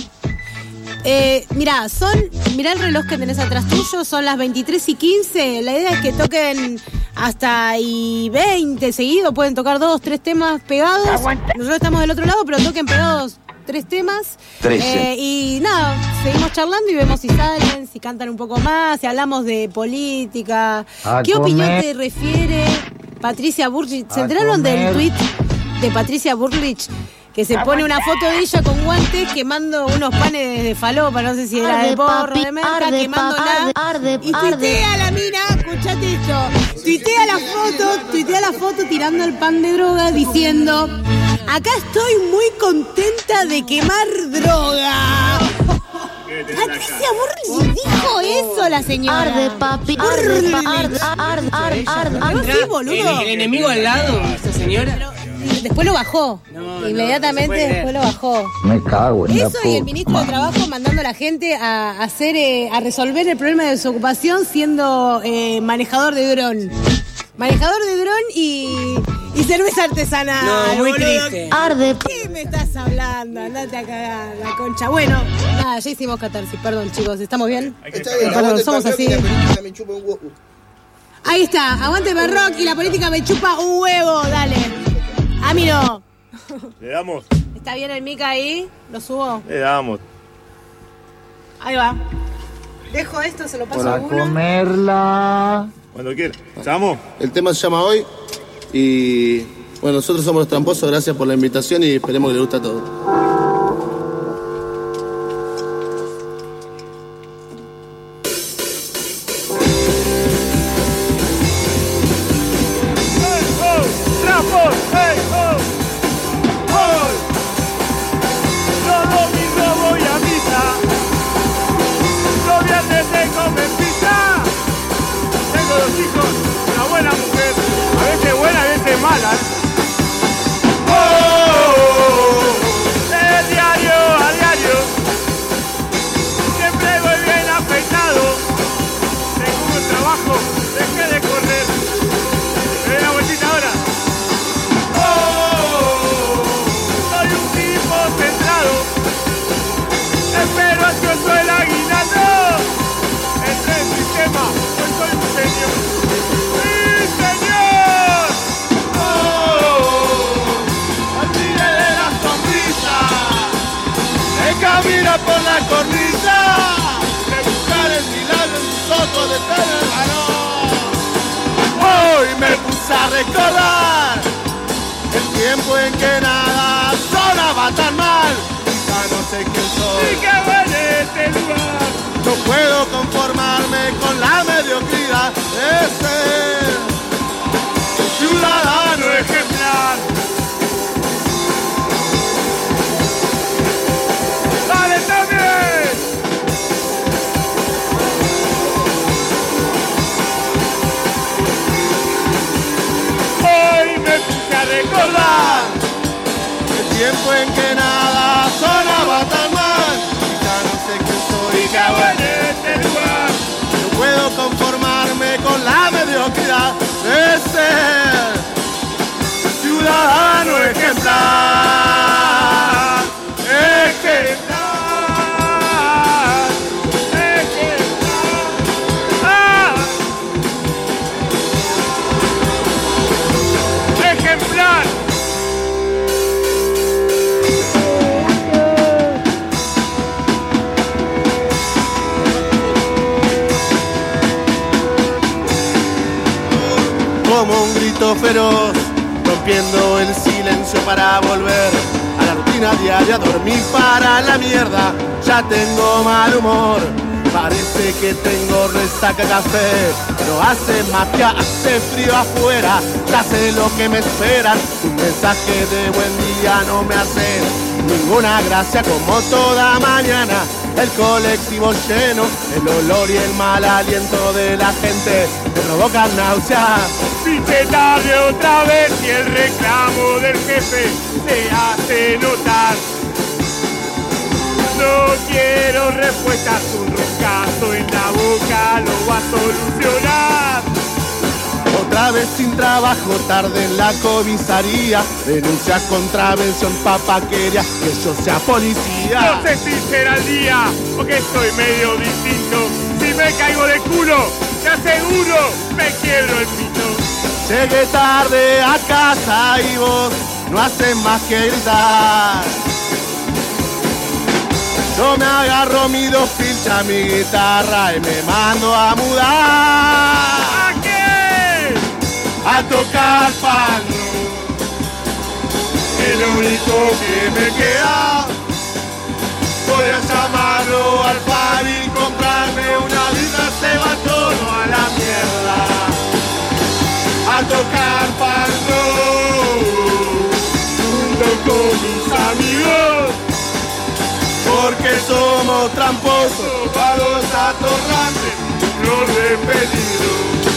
Mirá el reloj que tenés atrás tuyo, son las 23:15. La idea es que toquen hasta y 20 seguidos, pueden tocar 2, 3 temas pegados. Nosotros estamos del otro lado, pero toquen pegados 3 temas. 13. Y nada, seguimos charlando y vemos si salen, si cantan un poco más, si hablamos de política. ¿Qué opinión te refiere Patricia Bullrich? ¿Se enteraron del tweet de Patricia Bullrich? Que se pone una foto de ella con guantes quemando unos panes de falopa, no sé si era de porro, de merca, quemándola. Y tuitea la mina, escuchate esto. Tuitea la foto tirando el pan de droga diciendo: acá estoy muy contenta de quemar droga. Patricia Burri dijo eso la señora. Arde, papi. Sí, boludo. El enemigo al lado, esta señora. Y después lo bajó. Inmediatamente después lo bajó. Me cago en la Eso y el ministro de Trabajo mandando a la gente a hacer a resolver el problema de desocupación siendo manejador de dron. Manejador de dron y cerveza artesanal. No, muy boludo. triste. Arde. ¿Qué me estás hablando? Andate a cagar la concha. Bueno, nada, ya hicimos catarsis. Perdón, chicos, ¿estamos bien? Está bien, Perdón, somos así. La política me chupa un huevo. Ahí está, aguante Barroc y la política me chupa un huevo, dale. A mí no. Le damos. ¿Está bien el mic ahí? ¿Lo subo? Le damos. Ahí va. Dejo esto, se lo paso a Para uno. comerla. Cuando quiera. ¿Estamos? El tema se llama Hoy y bueno, nosotros somos los tramposos, gracias por la invitación y esperemos que les guste a todos. ¡Trampos! ¡Hey, ho! ¡Hoy! Los domingos voy a misa. Los viernes tengo pizza. Tengo 2 hijos, una buena mujer. A veces buena, a veces mala. ¡Oh! De diario a diario. Siempre voy bien afeitado. Tengo un buen trabajo, dejé de correr. Me doy una vueltita ahora. Soy un tipo centrado. Espero ansioso el aguinaldo. Entré en sistema, hoy soy un señor. ¡Sí, señor! Olvide de la sonrisa. De caminar por la cornisa. De buscar el milagro en sus ojos de tener valor. Hoy me puse a recordar el tiempo en que nada sonaba tan mal. Ya no sé quién soy. ¡Sí que vale este lugar! No puedo conformarme con la mediocridad de ser ciudadano ejemplar. ¡Dale también! Hoy me puse a recordar el tiempo en que nada sonaba tan mal. Ya no sé quién soy, qué bueno este lugar. No puedo conformarme con la mediocridad de ser ciudadano ejemplar. Ejemplar. Ejemplar. Como un grito feroz, rompiendo el silencio para volver a la rutina diaria, dormir para la mierda, ya tengo mal humor. Parece que tengo resaca café, no hace magia, hace frío afuera, ya sé lo que me esperan. Un mensaje de buen día no me hace ninguna gracia, como toda mañana. El colectivo lleno, el olor y el mal aliento de la gente me provocan náuseas. Pise tarde otra vez y el reclamo del jefe se hace notar. No quiero respuestas, un roncazo en la boca lo va a solucionar. Otra vez sin trabajo, tarde en la comisaría. Denuncias contra mención papaquería, que yo sea policía. No sé si será el día, porque estoy medio distinto. Si me caigo de culo, te aseguro, me quiebro el pito. Llegué tarde a casa y vos no haces más que gritar. Yo me agarro mi 2 pilchas, mi guitarra y me mando a mudar. ¿A qué? A tocar palo. El único que me queda. Voy a llamarlo al par y comprarme una vida, se va todo a la mierda. A tocar palo. Junto con mis amigos. Porque porque somos tramposos, vagos atorrantes, flor de peligro.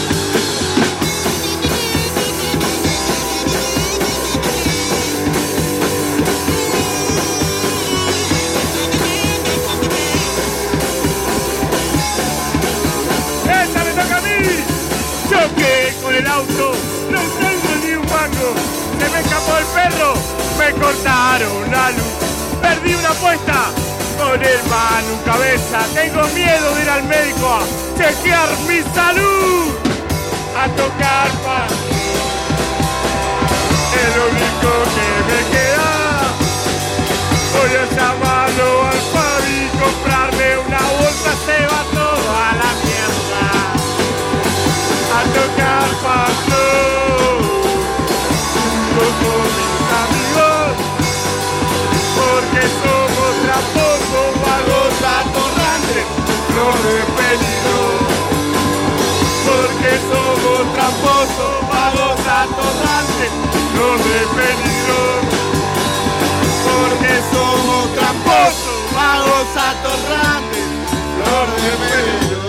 ¡Esta me toca a mí! Choqué con el auto, no tengo ni un mango. Se me escapó el perro, me cortaron la luz. Perdí una apuesta con el Manu Cabeza. Tengo miedo de ir al médico a chequear mi salud. A tocar pan, es lo único que me queda. Voy a llamarlo al Fabi y comprarme una bolsa, se va todo a la mierda. A tocar paso con mis amigos, porque somos tramposos, vagos atorrantes, flor de peligro. Porque somos tramposos, vagos atorrantes, flor de peligro. Porque somos tramposos, vagos atorrantes, flor de peligro.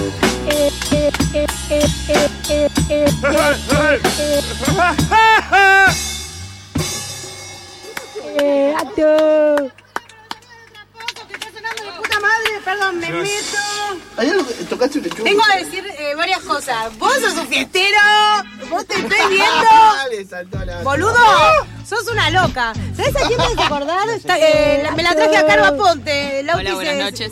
Puta madre, perdón, me meto. ¿Hay algo que tocaste un lechuga? Tengo a decir varias cosas. Vos sos un fiestero, vos te estoy viendo. Boludo, sos una loca. ¿Sabés a quién me hace acordar? Me la traje a Carva Ponte. Hola, buenas noches.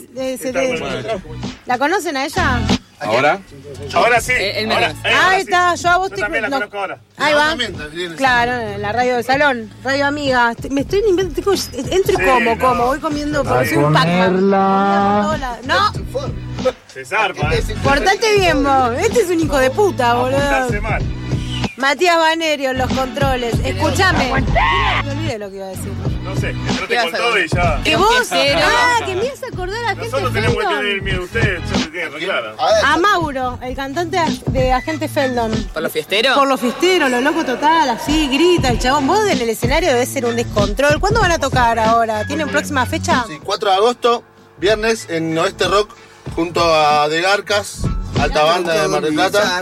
¿La conocen a ella? ¿Ahora? Ahora sí. Ahí está, yo a vos te también la conozco ahora. Ahí va. Claro, en la radio del salón, radio amiga. Me estoy limpiando, entro y como, voy comiendo, porque soy un Pac-Man. No. Se zarpa, Portate bien vos, este es un hijo de puta, boludo. Portarse mal. Matías Banerio, los controles. Escúchame. Me olvidé lo que iba a decir. No sé, entraste con todo y ya. ¿Que vos? Que me ibas a acordar a gente Nosotros tenemos que Feldon. tener miedo, ustedes ya se tienen re claro. A Mauro, el cantante de Agente Feldon. ¿Por los fiesteros? Por los fiesteros, lo loco total, así, grita el chabón. Vos en el escenario debe ser un descontrol. ¿Cuándo van a tocar ahora? ¿Tienen próxima fecha? Sí, 4 de agosto, viernes, en Oeste Rock, junto a De Garcas, alta banda de Mar del Plata.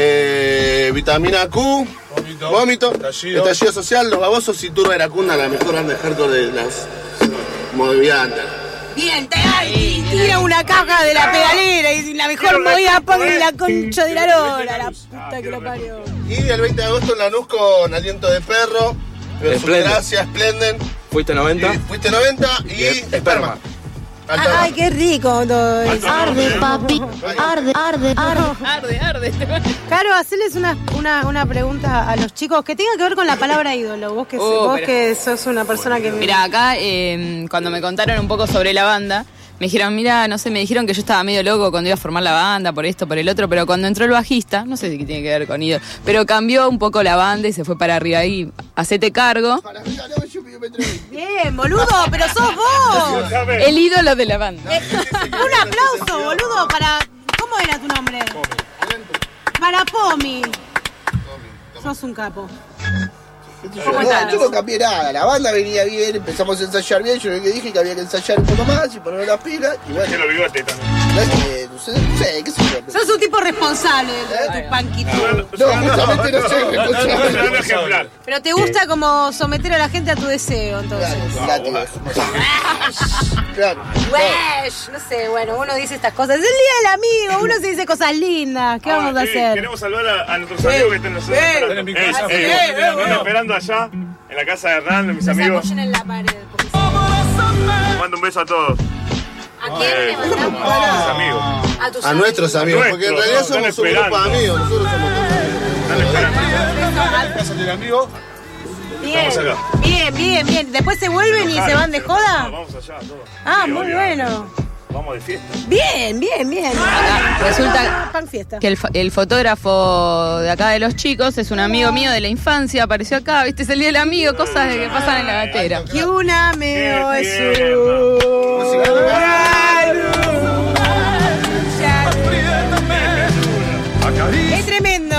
Vitamina Q, Vómito, Estallido Social, Los Babosos y Turba Iracunda, la mejor banda de hardcore de las movidas. Bien, tira una caja de la pedalera y la mejor movida punk de la concha de la lora, la puta que lo parió. Y el 20 de agosto en Lanús con Aliento de Perro, Gracias, Splenden. Fuiste 90. Fuiste 90 y Esperma. Ay, qué rico todo eso. Arde, papi. Arde. Arde. Caro, hacerles una pregunta a los chicos que tenga que ver con la palabra ídolo. Vos que sos una persona que... Mira, acá cuando me contaron un poco sobre la banda, me dijeron, me dijeron que yo estaba medio loco cuando iba a formar la banda, por esto, por el otro, pero cuando entró el bajista, no sé si tiene que ver con ídolo, pero cambió un poco la banda y se fue para arriba ahí. Hacete cargo. Bien, boludo, pero sos vos. El ídolo de la banda. Un aplauso, boludo, para... ¿Cómo era tu nombre? Para Pomi. Sos un capo. Yo no cambié nada, la banda venía bien, empezamos a ensayar bien, yo lo que dije que había que ensayar un poco más y poner las pilas y bueno. Tiene los bigotes también. No sé, qué sé yo. Sos un tipo responsable de tu panquito. No, justamente no soy responsable. Pero te gusta como someter a la gente a tu deseo, entonces. Claro. No sé, bueno, uno dice estas cosas. Es el día del amigo, uno se dice cosas lindas. ¿Qué vamos a hacer? Queremos saludar a nuestros amigos que están esperando allá, en la casa de Hernán, de mis amigos. Se apoyen en la pared. Mando un beso a todos. ¿A quién le mandamos? A mis amigos. A nuestros amigos, porque en realidad somos un grupo de amigos. Nosotros somos Están amigo. Bien. ¿Después se vuelven y se van de joda? Vamos allá, todos. Ah, muy bueno. Vamos de fiesta. Bien. Acá resulta pan fiesta. que el fotógrafo de acá de los chicos es un amigo mío de la infancia, apareció acá, viste, es el día del amigo, cosas de que pasan en la gatera. Que un amigo es Es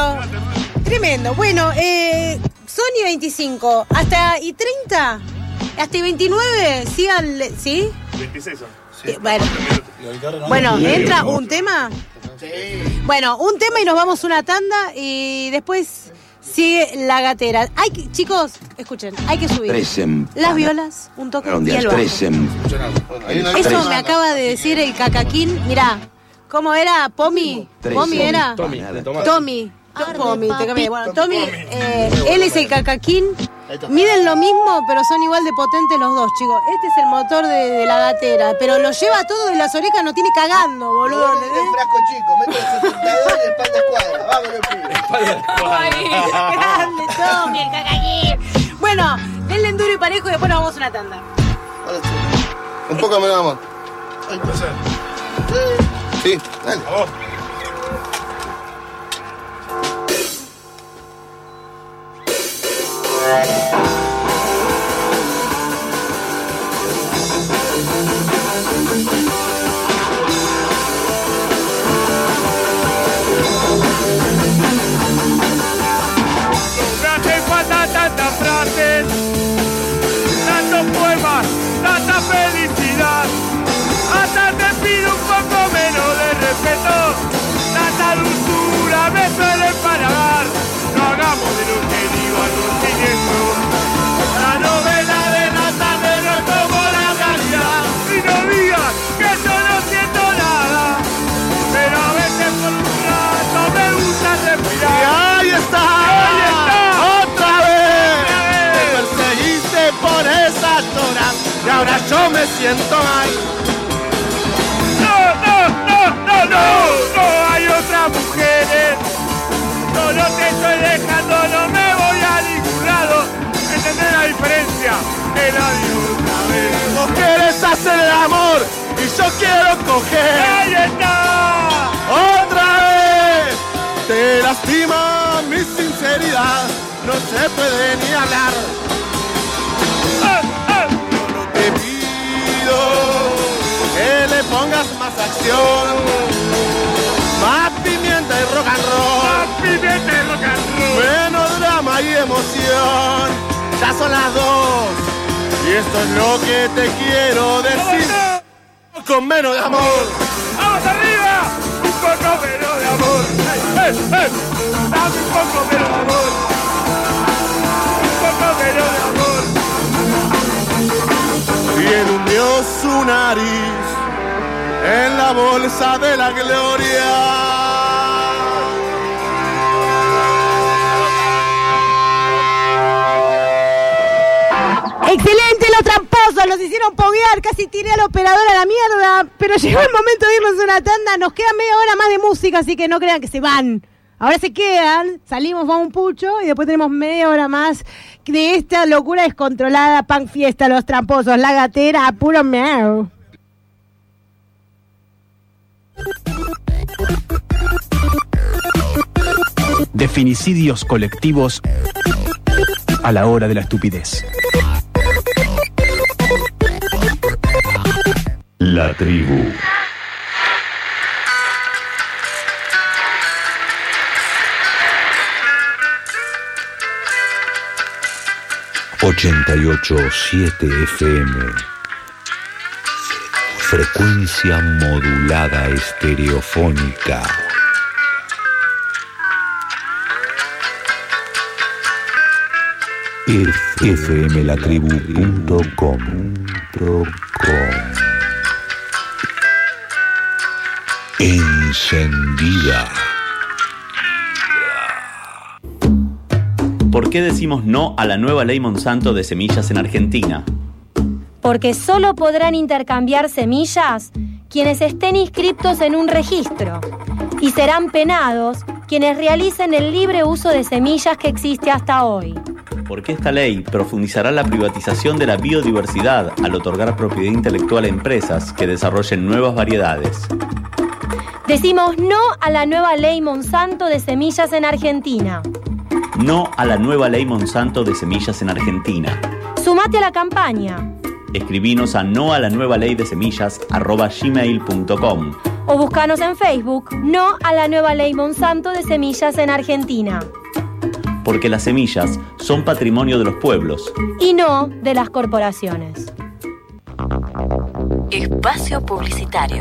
tremendo. Bueno, Sony 25, hasta y 30 Hasta 29, sigan, ¿sí? 26 son. Sí. Bueno, ¿entra un tema? Sí. Bueno, un tema y nos vamos una tanda y después sigue la gatera. Chicos, escuchen, hay que subir las violas, un toque y el bajo. Eso me acaba de decir el cacaquín. Mirá, ¿cómo era? ¿Pomi? ¿Pomi era? Tommy. Te cambié. Bueno, Tommy, él es el cacaquín. Miden lo mismo, pero son igual de potentes los dos, chicos. Este es el motor de la gatera, pero lo lleva todo de las orejas, no tiene cagando, boludo. No, un frasco chico, mete el 62 y espalda escuadra. Vámonos, pibe. Grande, Tommy, el cacaquín. Bueno, denle duro y parejo y después nos vamos a una tanda. Un poco menos, amor. Hay que hacer. Sí, dale. Vamos. No hace falta tantas frases, tantos poemas, tanta felicidad. Hasta te pido un poco menos de respeto, tanta dulzura me suele parar. No hagamos de lo que digo algo siniestro. La novela de Natalia no es como la realidad. Y no digas que yo no siento nada, pero a veces por un rato me gusta respirar. Y ahí está. Otra vez. Me perseguiste por esas horas y ahora yo me siento mal. No hay otras mujeres. Solo te estoy dejando, no me voy a ningún lado. ¿Entendés la diferencia? Te la digo otra vez. Vos querés hacer el amor y yo quiero coger. ¡Ahí está! ¡Otra vez! Te lastima mi sinceridad, no se puede ni hablar. Yo no te pido que le pongas más acción, más pimienta y rock and roll. Más pimienta y rock and roll. Menos drama y emoción. Ya son las 2 y esto es lo que te quiero decir. Con menos de amor. ¡Vamos arriba! Un poco menos de amor. Dame un poco menos de amor. Un poco menos de amor. Y él hundió su nariz en la bolsa de la gloria. Excelente, los tramposos, los hicieron poguear, casi tiré al operador a la mierda, pero llegó el momento de irnos a una tanda, nos queda media hora más de música, así que no crean que se van. Ahora se quedan, salimos, vamos a un pucho y después tenemos media hora más de esta locura descontrolada, punk fiesta, los tramposos, la gatera, puro meow. Definicidios colectivos a la hora de la estupidez. La tribu. ...88.7 FM... frecuencia modulada estereofónica... fmlatribu.com. Encendida. ¿Por qué decimos no a la nueva ley Monsanto de semillas en Argentina? Porque solo podrán intercambiar semillas quienes estén inscriptos en un registro y serán penados quienes realicen el libre uso de semillas que existe hasta hoy. Porque esta ley profundizará la privatización de la biodiversidad al otorgar propiedad intelectual a empresas que desarrollen nuevas variedades. Decimos no a la nueva ley Monsanto de semillas en Argentina. No a la nueva ley Monsanto de semillas en Argentina. Sumate a la campaña. Escribinos a noalanuevaleydesemiillas@gmail.com O buscanos en Facebook, no a la nueva ley Monsanto de semillas en Argentina. porque las semillas son patrimonio de los pueblos. Y no de las corporaciones. Espacio publicitario.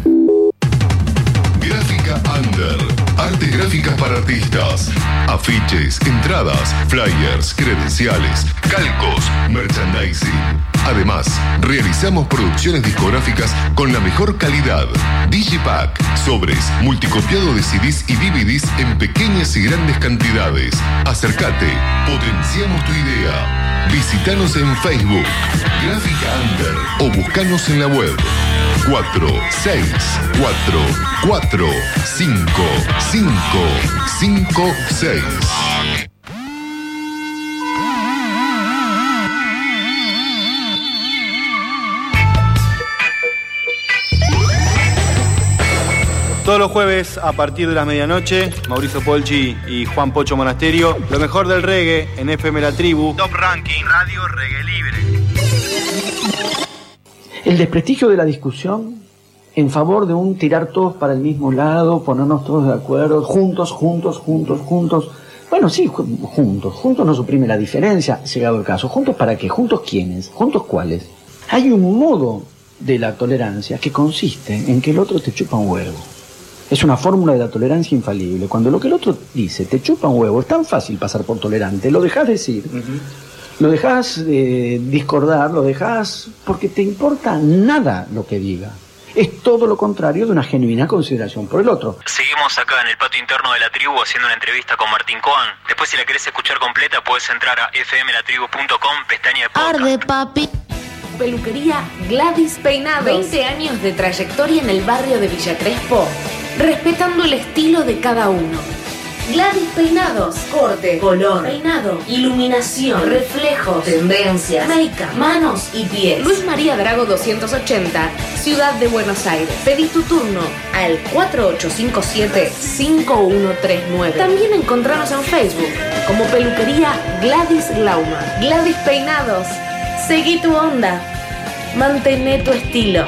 Gráfica Under. Artes gráficas para artistas. Afiches, entradas, flyers, credenciales, calcos, merchandising. Además, realizamos producciones discográficas con la mejor calidad. Digipack, sobres, multicopiado de CDs y DVDs en pequeñas y grandes cantidades. Acércate, potenciamos tu idea. Visítanos en Facebook, Gráfica Under, o buscanos en la web 46445556. Todos los jueves a partir de las medianoche, Mauricio Polchi y Juan Pocho Monasterio, lo mejor del reggae en FM La Tribu. Top Ranking, Radio Reggae Libre. El desprestigio de la discusión en favor de un tirar todos para el mismo lado, ponernos todos de acuerdo, juntos. Bueno, sí, juntos no suprime la diferencia, llegado el caso. ¿Juntos para qué? ¿Juntos quiénes? ¿Juntos cuáles? Hay un modo de la tolerancia que consiste en que el otro te chupa un huevo. Es una fórmula de la tolerancia infalible. Cuando lo que el otro dice te chupa un huevo, es tan fácil pasar por tolerante, lo dejás decir. Lo dejás discordar, lo dejás porque te importa nada lo que diga. Es todo lo contrario de una genuina consideración por el otro. Seguimos acá en el patio interno de La Tribu haciendo una entrevista con Martín Coan. Después, si la querés escuchar completa, puedes entrar a fmlatribu.com, pestaña de podcast. Arde, papi. Peluquería Gladys Peinados. 20 años de trayectoria en el barrio de Villa Crespo, respetando el estilo de cada uno. Gladys Peinados, corte, color, peinado, iluminación, reflejos, tendencias, make-up, manos y pies. Luis María Drago 280, Ciudad de Buenos Aires. Pedí tu turno al 4857-5139. También encontranos en Facebook como Peluquería Gladys Glauma. Gladys Peinados, seguí tu onda, mantené tu estilo.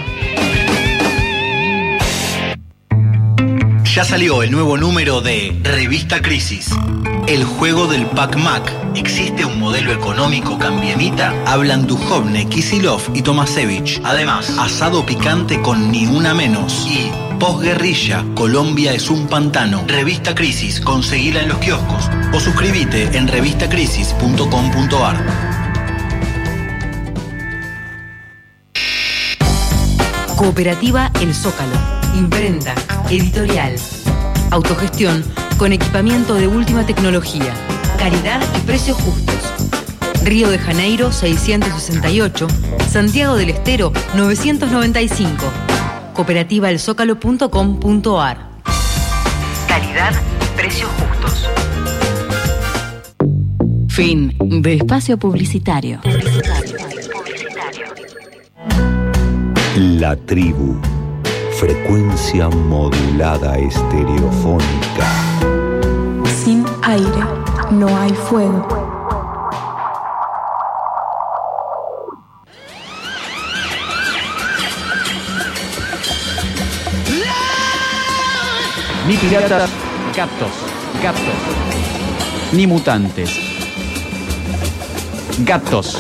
Ya salió el nuevo número de Revista Crisis. El juego del Pac-Mac. ¿Existe un modelo económico cambiemita? Hablan Duhovne, Kisilov y Tomasevich. Además, asado picante con ni una menos. Y posguerrilla, Colombia es un pantano. Revista Crisis, conseguila en los kioscos. O suscríbete en revistacrisis.com.ar. Cooperativa El Zócalo. Imprenta, editorial, autogestión con equipamiento de última tecnología, calidad y precios justos. Río de Janeiro 668, Santiago del Estero 995. Cooperativaelzócalo.com.ar. Calidad y precios justos. Fin de espacio publicitario. La Tribu. Frecuencia modulada estereofónica. Sin aire no hay fuego. Ni piratas, gatos. Ni mutantes. Gatos.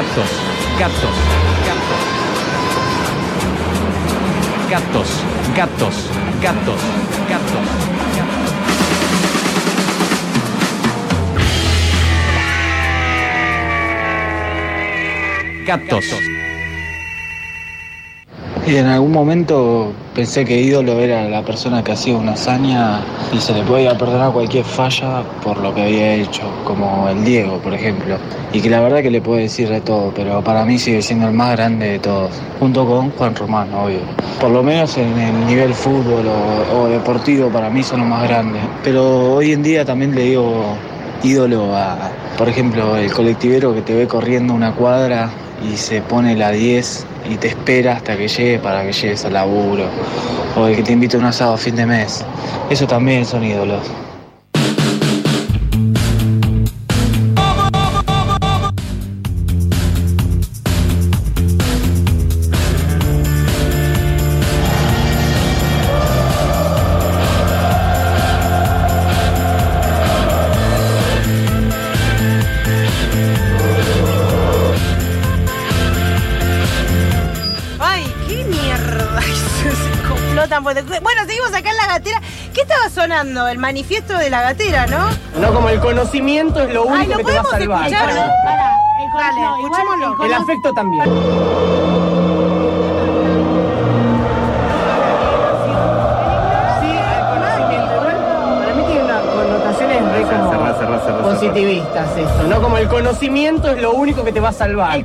Y en algún momento pensé que ídolo era la persona que hacía una hazaña y se le podía perdonar cualquier falla por lo que había hecho, como el Diego, por ejemplo. Y que la verdad que le puedo decir de todo, pero para mí sigue siendo el más grande de todos, junto con Juan Román, obvio. Por lo menos en el nivel fútbol o deportivo, para mí son los más grandes. Pero hoy en día también le digo ídolo a, por ejemplo, el colectivero que te ve corriendo una cuadra y se pone la 10 y te espera hasta que llegue para que llegues al laburo, o el que te invita a un asado a fin de mes. Eso también son ídolos. pegó tan fuerte. Bueno, seguimos acá en La Gatera. ¿Qué estaba sonando? El manifiesto de La Gatera, ¿no? No, como el conocimiento es lo único que te va a salvar. Escuchar? Dale, escuchémoslo. El afecto también. Positivistas esto, ¿no? Como el conocimiento es lo único que te va a salvar.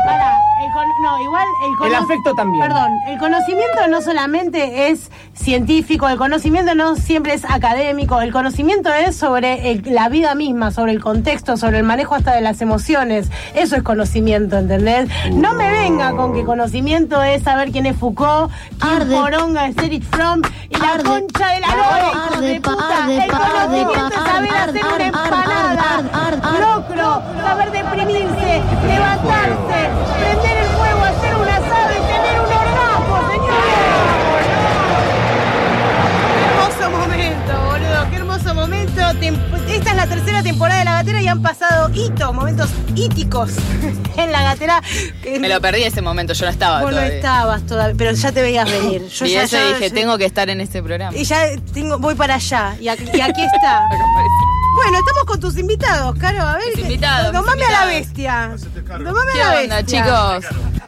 El afecto también. Perdón, el conocimiento no solamente es científico, el conocimiento no siempre es académico, el conocimiento es sobre la vida misma, sobre el contexto, sobre el manejo hasta de las emociones. Eso es conocimiento, ¿entendés? No me venga con que conocimiento es saber quién es Foucault, quién poronga es Erich Fromm y la concha de la lora, de puta. El conocimiento es saber hacer una empanada, locro, saber deprimirse, levantarse, prender el fuego, hacer un asado y tener un orgasmo, señores. Qué hermoso momento, boludo, qué hermoso momento. Esta es la tercera temporada de La Gatera y han pasado momentos íticos en La Gatera. Me lo perdí ese momento, yo no estaba todavía. Vos no estabas todavía, pero ya te veías venir. Yo dije, tengo que estar en este programa. Y ya voy para allá, y aquí está. Bueno, estamos con tus invitados, Caro, a ver. Domame a la bestia. Domame a la bestia. Chicos?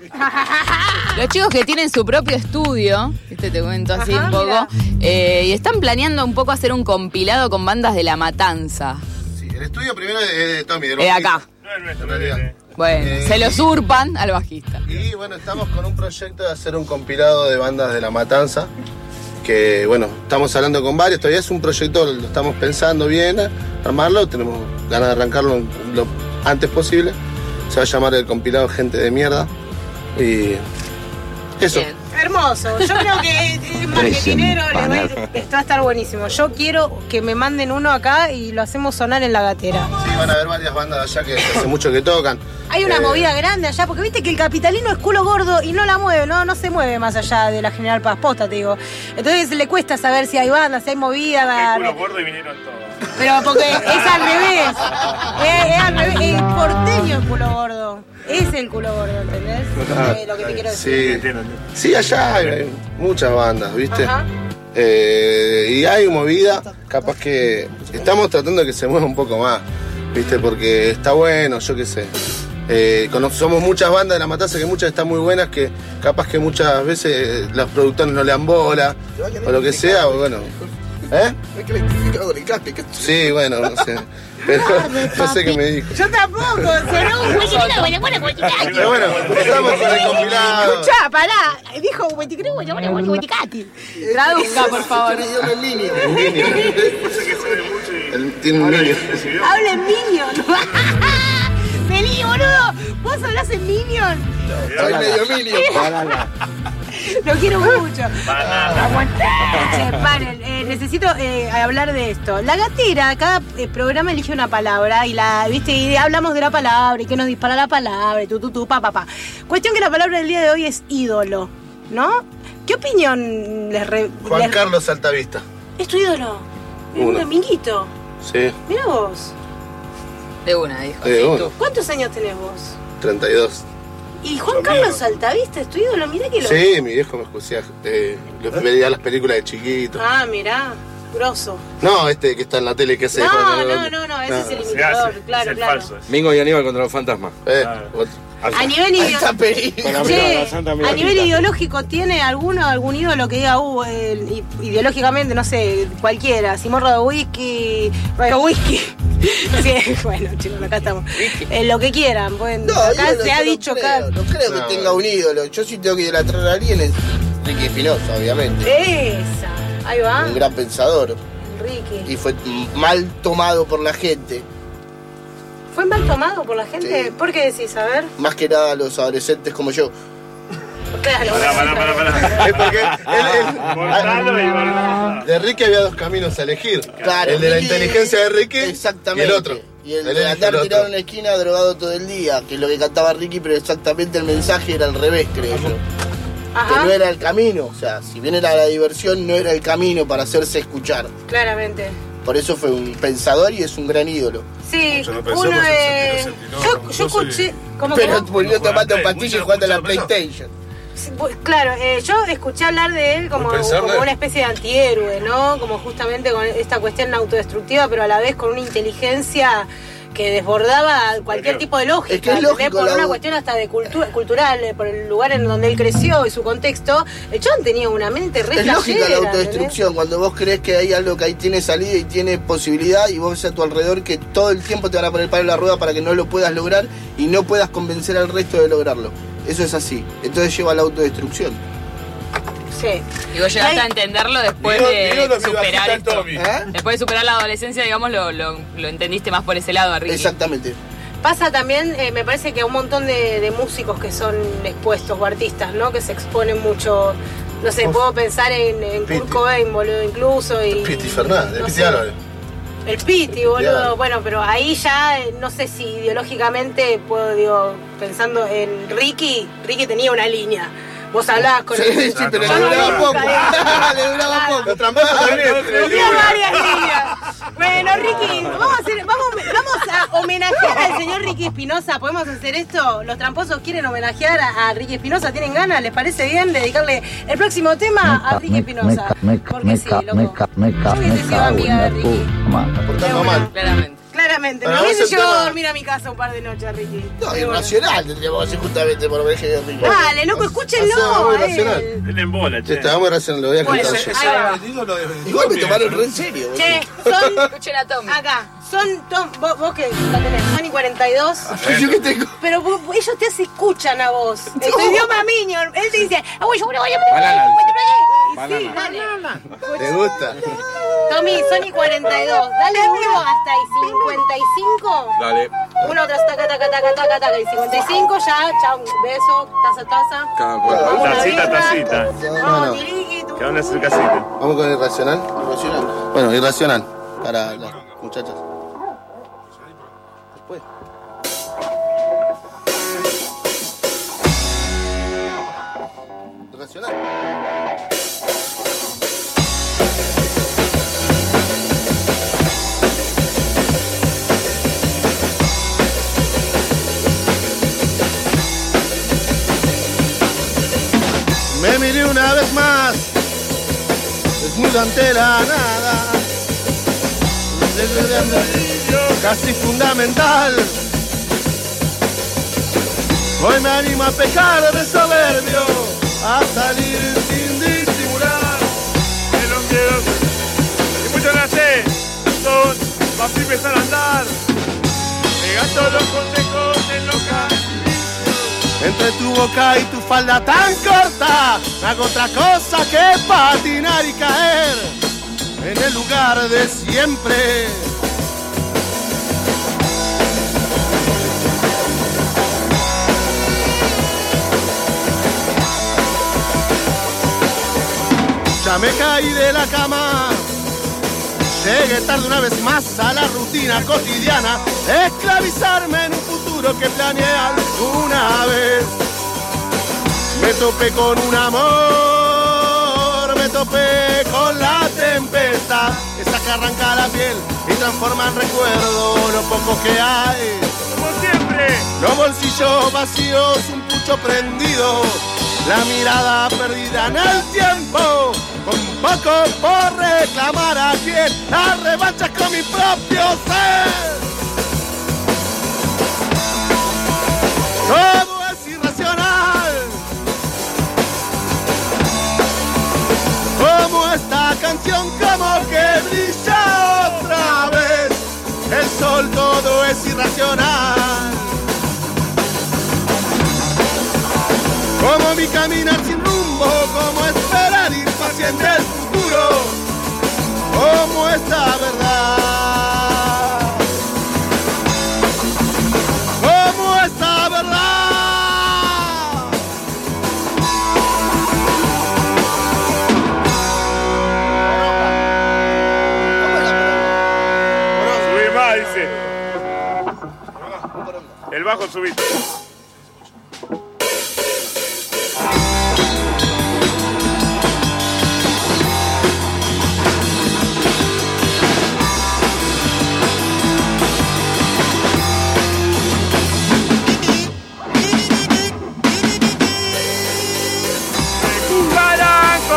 Los chicos que tienen su propio estudio, te cuento así un poco, y están planeando un poco hacer un compilado con bandas de La Matanza. Sí, el estudio primero es de Tommy, del bajista. Acá. No es nuestro, en realidad. Bueno, se lo usurpan al bajista. Y bueno, estamos con un proyecto de hacer un compilado de bandas de La Matanza. Que bueno, estamos hablando con varios, todavía es un proyecto, lo estamos pensando bien, armarlo, tenemos ganas de arrancarlo lo antes posible. Se va a llamar el compilado Gente de Mierda. Y eso. Bien. Hermoso, yo creo que marketinero va a estar buenísimo. Yo quiero que me manden uno acá y lo hacemos sonar en La Gatera. Sí, van a haber varias bandas allá que hace mucho que tocan. Hay una movida grande allá, porque viste que el capitalino es culo gordo y no la mueve, no se mueve más allá de la General Paz, posta, te digo. Entonces le cuesta saber si hay bandas, si hay movida. El culo gordo y vinieron todos. Pero porque es al revés. Es al revés. El porteño es culo gordo. Es el culo gordo, ¿entendés? Lo que te quiero decir. Sí, allá hay muchas bandas, ¿viste? Y hay movida, capaz que estamos tratando de que se mueva un poco más, ¿viste? Porque está bueno, yo qué sé. Somos muchas bandas de La Matanza, que muchas están muy buenas, que capaz que muchas veces los productores no le dan bola, o lo que sea, o bueno. Es que electrificado con el casco. Sí, bueno, no sé. Pero no sé qué me dijo. Yo tampoco, sonó un Pero bueno, estamos con el compilado. Escuchá, pará. Dijo hueticati. Traduzca, por favor. Tiene un niño. Habla en Minion. Vení, boludo. ¿Vos hablás en Minion? Soy medio Minion. Lo quiero mucho. Paren, necesito hablar de esto. La Gatera, cada programa elige una palabra y hablamos de la palabra y que nos dispara la palabra y pa. Cuestión que la palabra del día de hoy es ídolo, ¿no? ¿Qué opinión Juan Carlos Altavista. ¿Es tu ídolo? ¿Es un amiguito? Sí. Mira vos. De una, dijo. De una. ¿Cuántos años tenés vos? 32. ¿Y Juan Carlos Altavista es tu ídolo? Mirá que lo... Sí, mi viejo me escuchaba, veía las películas de chiquito. Ah, mirá, grosso. No, que está en la tele que hace... No, ese es el imitador, claro. Mingo y Aníbal contra los fantasmas. A nivel ideológico, ¿tiene algún ídolo que diga, ideológicamente, no sé, cualquiera, Simón Rodowski? Sí, bueno, chicos, acá estamos. Lo que quieran, bueno, acá se ha dicho acá. No creo que tenga un ídolo. Yo sí tengo que idolatrar a alguien, es Ricky Espinosa, obviamente. Esa, ahí va. Un gran pensador. Ricky. Y fue mal tomado por la gente. ¿Fue mal tomado por la gente? Sí. ¿Por qué decís? A ver. Más que nada los adolescentes como yo. Claro. Pará. Es porque de Ricky había dos caminos a elegir. Claro, el de la inteligencia de Ricky y el otro. Y el de andar tirado en una esquina drogado todo el día, que es lo que cantaba Ricky, pero exactamente el mensaje era al revés, creo yo. Ajá. Que no era el camino, o sea, si bien era la diversión, no era el camino para hacerse escuchar. Claramente. Por eso fue un pensador y es un gran ídolo. Sí, uno de... Yo escuché... Pero volvió tomando pastillas y jugando a la PlayStation. Claro, yo escuché hablar de él como una especie de antihéroe, ¿no? Como justamente con esta cuestión autodestructiva, pero a la vez con una inteligencia que desbordaba cualquier tipo de lógica. Es que es lógico, por una cuestión hasta de cultural, por el lugar en donde él creció y su contexto. El chabón tenía una mente re flashera. Es lógica la autodestrucción, cuando vos crees que hay algo que ahí tiene salida y tiene posibilidad, y vos ves a tu alrededor que todo el tiempo te van a poner palo en la rueda para que no lo puedas lograr y no puedas convencer al resto de lograrlo. Eso es así. Entonces lleva a la autodestrucción. Sí. Y vos llegaste a entenderlo después de superar esto. Después de superar la adolescencia, digamos, lo entendiste más por ese lado, Ricky. Exactamente. Pasa también, me parece que un montón de músicos que son expuestos o artistas, ¿no? Que se exponen mucho. No sé, puedo pensar en Kurt Cobain, boludo, incluso. Y Piti Fernández, Piti Álvarez. El Piti, boludo. Bueno, pero ahí ya no sé si ideológicamente puedo, pensando en Ricky tenía una línea. Vos hablabas con él. Sí, pero le duraba poco. Le duraba poco. Los tramposos tenía varias líneas. Bueno, Ricky, vamos a homenajear al señor Ricky Espinosa. ¿Podemos hacer esto? Los tramposos quieren homenajear a Ricky Espinosa. ¿Tienen ganas? ¿Les parece bien dedicarle el próximo tema a Ricky Espinosa? Porque sí, loco. Yo hubiese sido amiga de Ricky. Portando mal. Claramente, me hubiese llevado a dormir a mi casa un par de noches, Ricky. No, Irracional tendríamos que hacer justamente por homenaje de Ricky. Dale, loco, escúchenlo. Él embola, che. Está muy irracional, lo voy a cantar yo. Igual me tomaron re en serio. Che, son... Escuchen a Tommy. Acá, vos que la tenés, Sony 42. Yo que tengo. Pero ellos te escuchan a vos. En tu idioma miño. Él te dice, yo voy a... Banana. ¿Te gusta? Tommy, Sony 42. Dale uno hasta el 55. Dale. Uno tras taca, y 55 ya, chao, beso, taza. Cada cual. Tacita. Vamos, tiriqui, tú. Que van a hacer casita. Vamos con irracional. Bueno, irracional. Para las muchachas. Después. Irracional. Me miré una vez más, desnudo ante la nada, casi fundamental. Hoy me animo a pecar de soberbio, a salir sin disimular. En los miedos, y muchos la sé, son para empezar a andar, pegando los consejos en loca. Entre tu boca y tu falda tan corta, no hago otra cosa que patinar y caer en el lugar de siempre. Ya me caí de la cama, llegué tarde una vez más a la rutina cotidiana, esclavizarme en un futuro que planeé alguna vez. Me topé con un amor, me topé con la tempestad, esa que arranca la piel y transforma en recuerdo lo poco que hay. Como siempre, los bolsillos vacíos, un pucho prendido, la mirada perdida en el tiempo, con poco por reclamar a quien la revancha con mi propio ser. Todo es irracional, como esta canción, como que brilla otra vez el sol. Todo es irracional, como mi caminar sin rumbo, como esperar impaciente el futuro, como esta verdad, como esta verdad. Subí más, dice. El bajo subiste.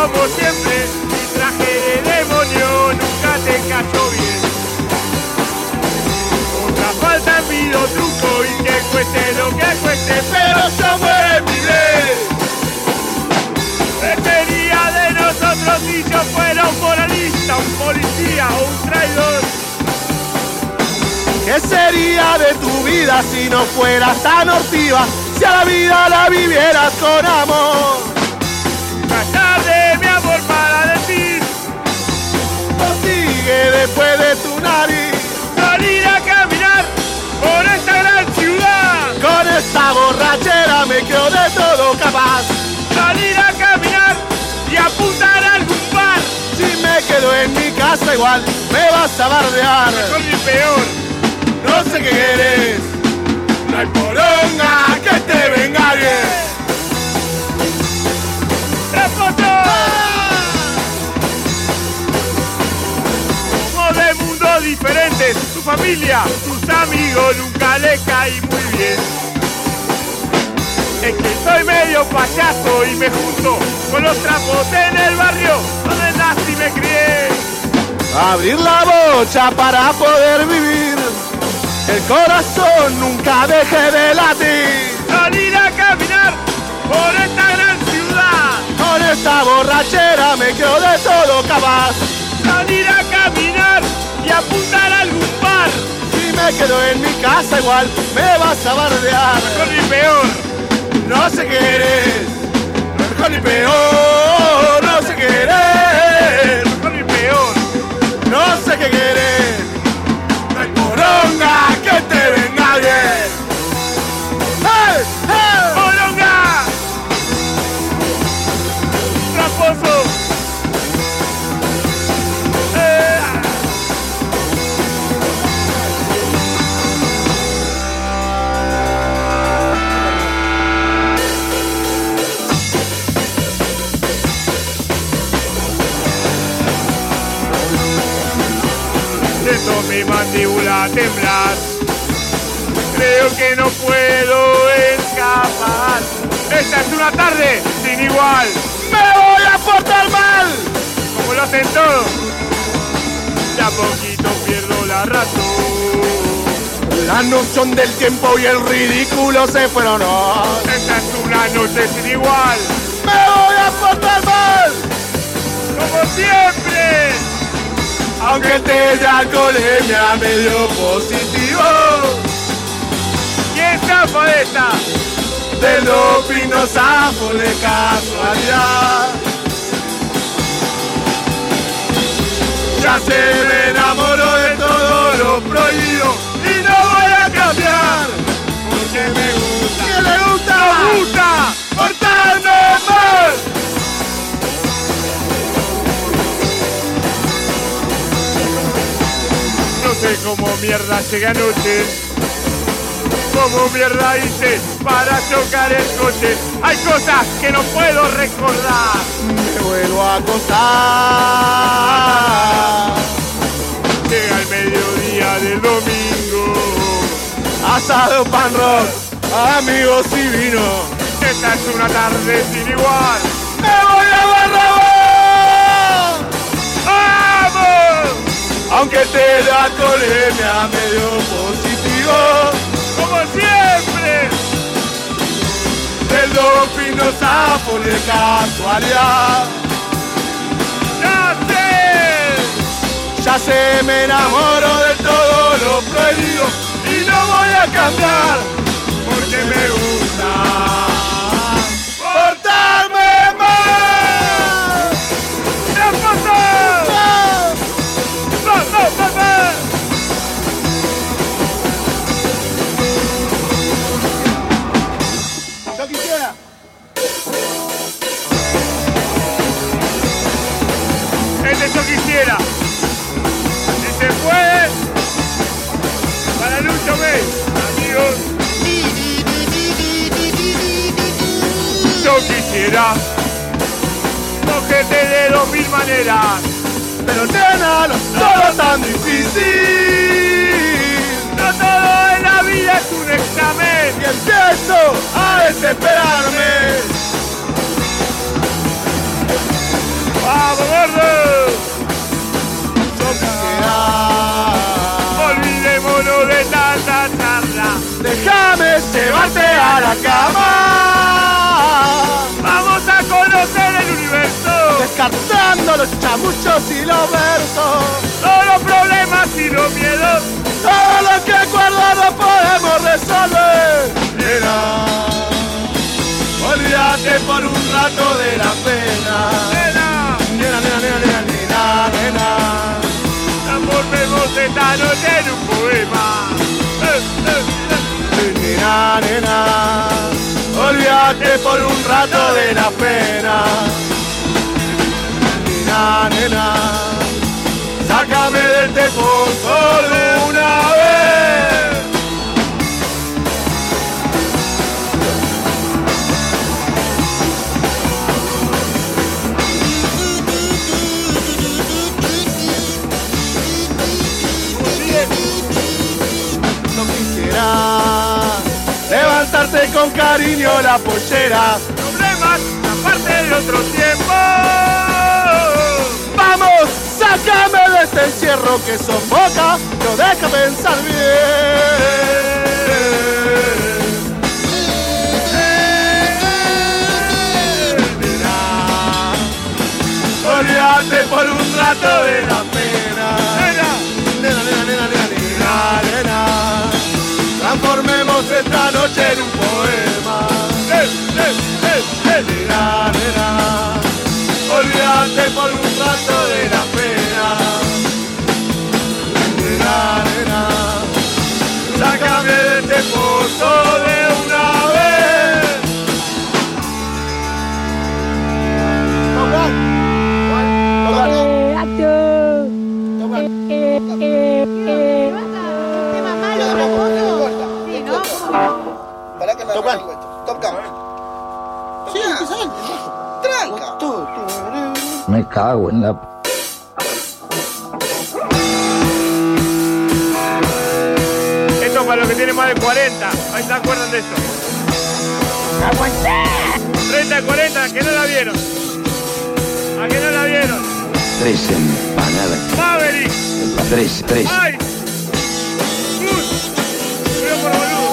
como siempre, mi traje de demonio nunca te cayó bien. Otra falta pido truco y que cueste lo que cueste, pero yo me miré. ¿Qué sería de nosotros si yo fuera un moralista, un policía o un traidor? ¿Qué sería de tu vida si no fueras tan hortiva? Si a la vida la vivieras con amor. Más de mi amor para decir, sigue después de tu nariz. Salir a caminar por esta gran ciudad. Con esta borrachera me quedo de todo capaz. Salir a caminar y apuntar a algún bar. Si me quedo en mi casa igual me vas a bardear. Mejor ni peor. No sé qué querés, no hay poronga que te venga bien. Somos de mundos diferentes, tu familia, tus amigos nunca le caí muy bien. Es que soy medio payaso y me junto con los trapos en el barrio donde nací y me crié. Abrir la bocha para poder vivir. El corazón nunca deje de latir. Salir a caminar por esta gran ciudad. Con esta borrachera me quedo de todo capaz. Salir a caminar y apuntar a algún bar. Si me quedo en mi casa igual me vas a bardear. Mejor ni peor. No sé qué eres. Mejor ni peor. No sé qué eres. Mejor ni peor. No sé qué querés. No hay poronga que te venga bien. ¡Hey! ¡Hey! ¡Poronga! ¡Tramposo! Siento mi mandíbula temblar. Creo que no puedo escapar. Esta es una tarde sin igual. ¡Me voy a portar mal! Como lo hacen todos. De a poquito pierdo la razón. La noción del tiempo y el ridículo se fueron. Esta es una noche sin igual. ¡Me voy a portar mal! Como siempre. Aunque el test de alcoholemia me dio positivo. ¿Quién zafó de esta? Del doping no zafo de casualidad. Ya se me enamoró de todo lo prohibido y no voy a cambiar. Porque me gusta. ¿Quién le gusta? ¡Me gusta! ¡Portarme mal! No sé cómo mierda llegué anoche. ¿Cómo mierda hice para chocar el coche? Hay cosas que no puedo recordar. Me vuelvo a acostar. Llega el mediodía del domingo. Asado, pan rock, amigos y vino. Esta es una tarde sin igual. ¡Me voy a Barrabás! ¡Vamos! Aunque te da alcoholemia me dio positivo. Como siempre. Del doping no zafo de casualidad. Ya sé, me enamoro de todo lo prohibido y no voy a cambiar porque me gusta portarme mal. ¡Ya pasó! Yo quisiera. Yo quisiera. Si se puede, para Lucho May, amigos. Yo quisiera cogerte de 2000 maneras, pero nena, no es todo tan difícil. No todo en la vida es un examen. Y empiezo a desesperarme. llevarte a la cama. Vamos a conocer el universo, Descartando los chamuchos y los versos. todos los problemas y los miedos. Todo lo que acuerdo no podemos resolver. Nena, olvídate por un rato de la pena. Nena, Nena, nena, nena, nena, nena, nena. transformemos esta noche en un poema. Nena, nena, olvídate por un rato de la pena. Nena, nena, sácame de este pozo de una vez. No quisiera levantarte con cariño la pollera. Problemas, la parte de otro tiempo. Vamos, sácame de este encierro que sofoca, no deja pensar bien. Nena, olvídate por un rato de la pena. Nena, nena, nena, nena, nena, nena, nena. Transformemos esta noche en un poema. Nena, nena, olvídate por un rato de la pena. Nena, nena, sácame de este pozo de una vez. Pará que me arranco esto. Top Gun. Sí, tranca. Me cago en la... Esto para los que tienen más de 40. Ahí se acuerdan de esto. 30 y 40, que no la vieron. ¿A que no la vieron? 3 empanadas. Maverick. 3. ¡Ay! Cuidado por boludo.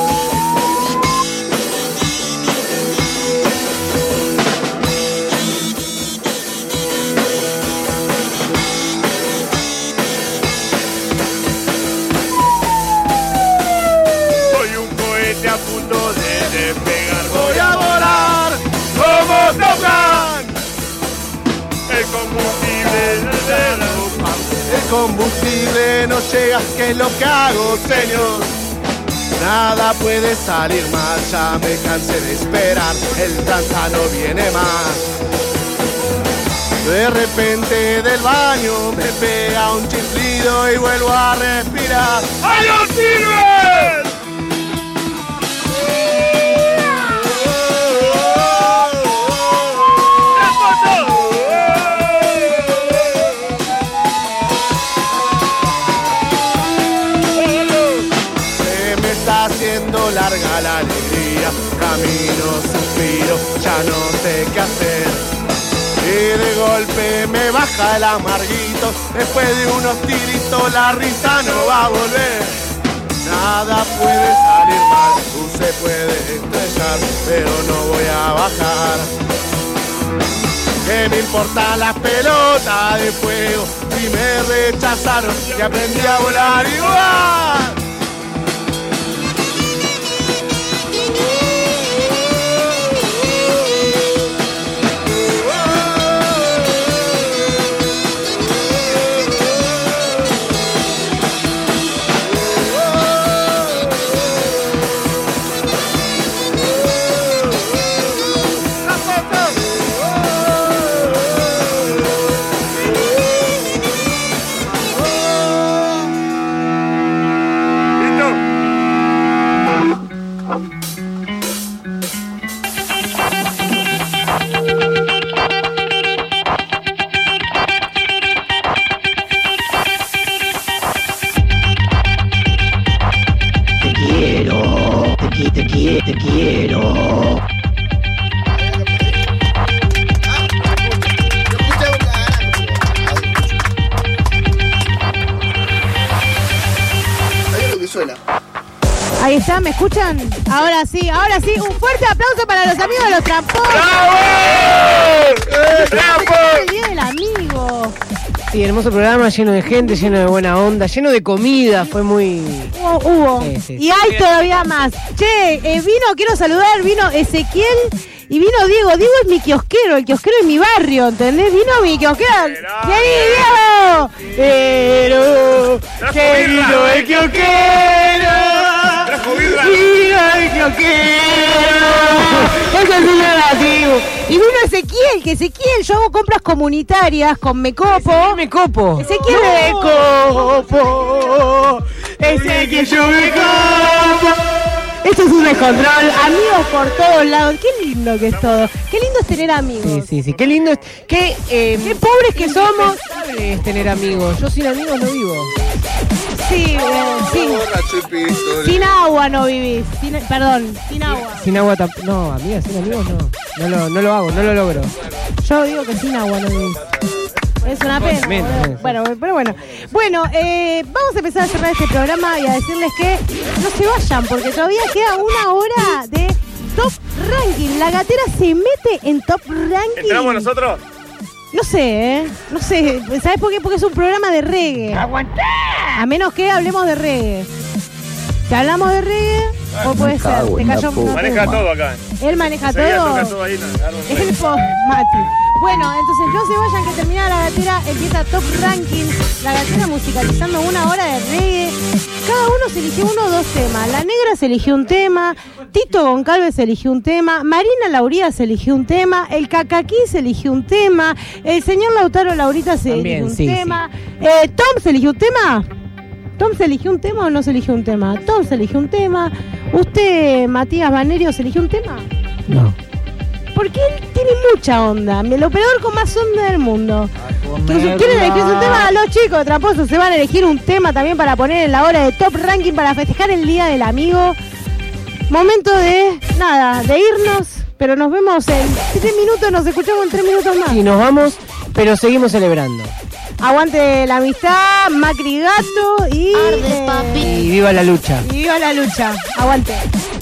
Soy un cohete a punto de despegar. Voy a volar como Top Gun. El combustible de la El combustible no llega, ¿qué es lo que hago, señor? Nada puede salir mal, ya me cansé de esperar, el tranza no viene más. De repente del baño me pega un chiflido y vuelvo a respirar. ¡Ay, no sirve! Larga la alegría, camino, suspiro, ya no sé qué hacer. Y de golpe me baja el amarguito, después de unos tiritos la risa no va a volver. Nada puede salir mal, tú se puede estrellar, pero no voy a bajar. ¿Qué me importan las pelotas de fuego? Si me rechazaron y aprendí a volar igual. está? ¿Me escuchan? Ahora sí. Un fuerte aplauso para los amigos de los tramposos. ¡Bravo! El día del amigo. Sí, hermoso programa, lleno de gente, lleno de buena onda, lleno de comida, fue muy... Hubo. Sí. Y hay todavía más. Che, quiero saludar, vino Ezequiel y vino Diego. Diego es mi kiosquero, el kiosquero de mi barrio, ¿entendés? Vino mi kiosquero. ¡Vení, Diego! Pero, qué lindo el kiosquero. ¡Vino el kiosquero! ¡Es el señor nativo! Y vino Ezequiel, yo hago compras comunitarias con Mecopo. Mecopo. Ezequiel Mecopo. Ezequiel, yo Mecopo. Esto es un descontrol, amigos por todos lados. Qué lindo que es todo. Qué lindo es tener amigos. Sí, qué lindo es. Qué pobres que somos. Es tener amigos. Yo sin amigos no vivo. Sí. Sin agua no vivís. Sin agua. Sin agua tampoco. No, amiga, sin amigos no. No lo hago, no lo logro. Yo digo que sin agua no vivís. Es una pena. Bueno, pero bueno. Bueno, vamos a empezar a cerrar este programa y a decirles que no se vayan, porque todavía queda una hora de Top Ranking. La gatera se mete en Top Ranking. ¿Entramos nosotros? No sé, No sé. ¿Sabes por qué? Porque es un programa de reggae. ¡Aguantá! A menos que hablemos de reggae. Si hablamos de reggae, o puede ser. Te cayó una maneja todo acá. Él maneja todo. Ahí, el Mati. Bueno, entonces no se vayan, que termina la gatera, empieza Top Ranking. La gatera musicalizando una hora de reggae. Cada uno se eligió uno o dos temas. La Negra se eligió un tema, Tito Goncalves se eligió un tema, Marina Lauría se eligió un tema, el Cacaquí se eligió un tema, el señor Lautaro Laurita se eligió un tema. Tom se eligió un tema. ¿Tom se eligió un tema o no se eligió un tema? Tom se eligió un tema. ¿Usted, Matías Banerio, se eligió un tema? No. Porque él tiene mucha onda. El operador con más onda del mundo. Entonces, ¿quieren elegir un tema? Los chicos tramposos se van a elegir un tema también para poner en la hora de Top Ranking para festejar el Día del Amigo. Momento de irnos. Pero nos vemos en 3 minutos, nos escuchamos en 3 minutos más. Sí, nos vamos, pero seguimos celebrando. Aguante la amistad, Macri Gato y... Y viva la lucha. Y viva la lucha. Aguante.